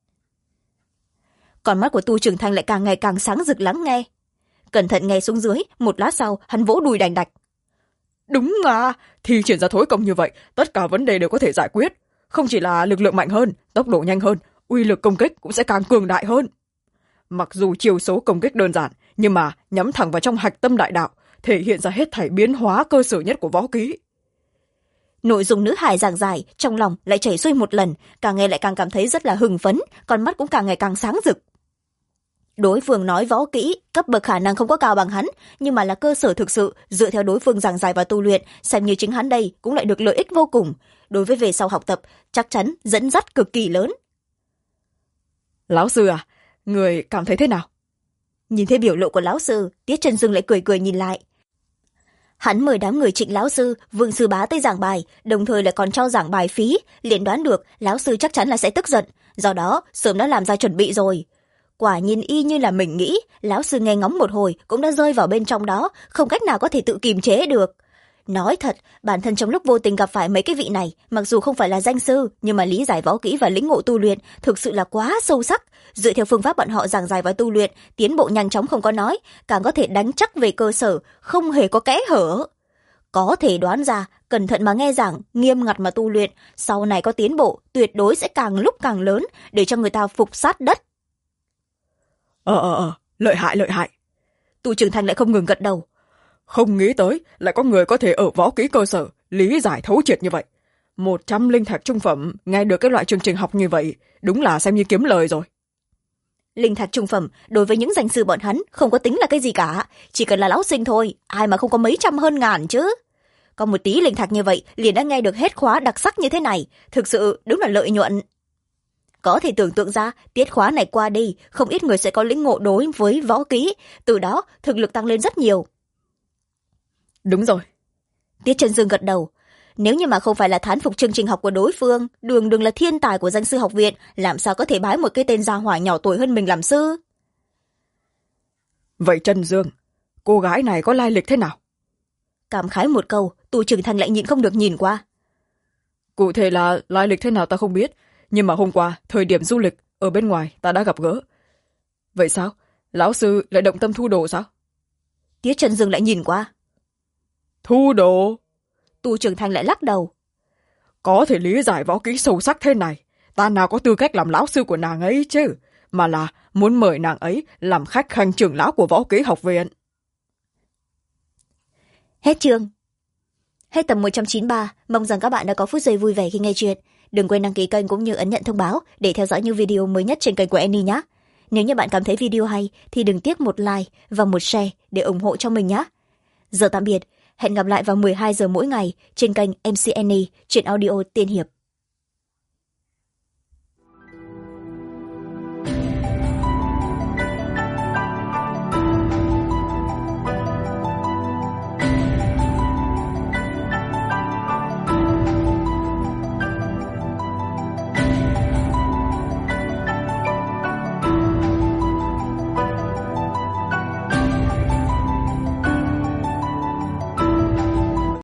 Con mắt của Tu Trường Thanh lại càng ngày càng sáng rực lắng nghe. Cẩn thận nghe xuống dưới, một lát sau hắn vỗ đùi đành đạch. Đúng à, thi triển ra thối công như vậy, tất cả vấn đề đều có thể giải quyết. Không chỉ là lực lượng mạnh hơn, tốc độ nhanh hơn, uy lực công kích cũng sẽ càng cường đại hơn. Mặc dù chiều số công kích đơn giản, nhưng mà nhắm thẳng vào trong hạch tâm đại đạo, thể hiện ra hết thảy biến hóa cơ sở nhất của võ kỹ. Nội dung nữ hài giảng giải, trong lòng lại chảy xuôi một lần, càng nghe lại càng cảm thấy rất là hưng phấn, con mắt cũng càng ngày càng sáng rực. Đối phương nói võ kỹ, cấp bậc khả năng không có cao bằng hắn, nhưng mà là cơ sở thực sự, dựa theo đối phương giảng giải và tu luyện, xem như chính hắn đây cũng lại được lợi ích vô cùng. Đối với về sau học tập, chắc chắn dẫn dắt cực kỳ lớn. Lão sư à, người cảm thấy thế nào? Nhìn thấy biểu lộ của lão sư, Tiết Chân Dương lại cười cười nhìn lại. Hắn mời đám người Trịnh lão sư, Vương sư bá tới giảng bài, đồng thời lại còn cho giảng bài phí, liền đoán được lão sư chắc chắn là sẽ tức giận, do đó sớm đã làm ra chuẩn bị rồi. Quả nhiên y như là mình nghĩ, lão sư nghe ngóng một hồi cũng đã rơi vào bên trong đó, không cách nào có thể tự kiềm chế được. Nói thật, bản thân trong lúc vô tình gặp phải mấy cái vị này, mặc dù không phải là danh sư, nhưng mà lý giải võ kỹ và lĩnh ngộ tu luyện thực sự là quá sâu sắc. Dựa theo phương pháp bọn họ giảng giải và tu luyện, tiến bộ nhanh chóng không có nói, càng có thể đánh chắc về cơ sở, không hề có kẽ hở. Có thể đoán ra, cẩn thận mà nghe giảng, nghiêm ngặt mà tu luyện, sau này có tiến bộ, tuyệt đối sẽ càng lúc càng lớn, để cho người ta phục sát đất. Lợi hại. Tu Trường Thanh lại không ngừng gật đầu. Không nghĩ tới lại có người có thể ở võ kỹ cơ sở lý giải thấu triệt như vậy. 100 linh thạch trung phẩm nghe được cái loại chương trình học như vậy, đúng là xem như kiếm lời rồi. Linh thạch trung phẩm đối với những danh sư bọn hắn không có tính là cái gì cả, chỉ cần là lão sinh thôi, ai mà không có mấy trăm hơn ngàn chứ. Có một tí linh thạch như vậy liền đã nghe được hết khóa đặc sắc như thế này, thực sự đúng là lợi nhuận. Có thể tưởng tượng ra, tiết khóa này qua đi, không ít người sẽ có lĩnh ngộ đối với võ kỹ, từ đó thực lực tăng lên rất nhiều. Đúng rồi. Tiết Chân Dương gật đầu. Nếu như mà không phải là thán phục chương trình học của đối phương, đường là thiên tài của danh sư học viện, làm sao có thể bái một cái tên gia hỏa nhỏ tuổi hơn mình làm sư? Vậy Chân Dương, cô gái này có lai lịch thế nào? Cảm khái một câu, Tu Trường Thanh lại nhịn không được nhìn qua. Cụ thể là lai lịch thế nào ta không biết, nhưng mà hôm qua, thời điểm du lịch, ở bên ngoài ta đã gặp gỡ. Vậy sao? Lão sư lại động tâm thu đồ sao? Tiết Chân Dương lại nhìn qua. Thu đồ? Tu Trường Thanh lại lắc đầu. Có thể lý giải võ kỹ sâu sắc thế này, ta nào có tư cách làm lão sư của nàng ấy chứ, mà là muốn mời nàng ấy làm khách khanh trưởng lão của võ kỹ học viện. Hết chương. Hết tập 193, mong rằng các bạn đã có phút giây vui vẻ khi nghe chuyện. Đừng quên đăng ký kênh cũng như ấn nhận thông báo để theo dõi những video mới nhất trên kênh của Annie nhé. Nếu như bạn cảm thấy video hay thì đừng tiếc một like và một share để ủng hộ cho mình nhé. Giờ tạm biệt, hẹn gặp lại vào 12 giờ mỗi ngày trên kênh MC Annie, truyện audio tiên hiệp.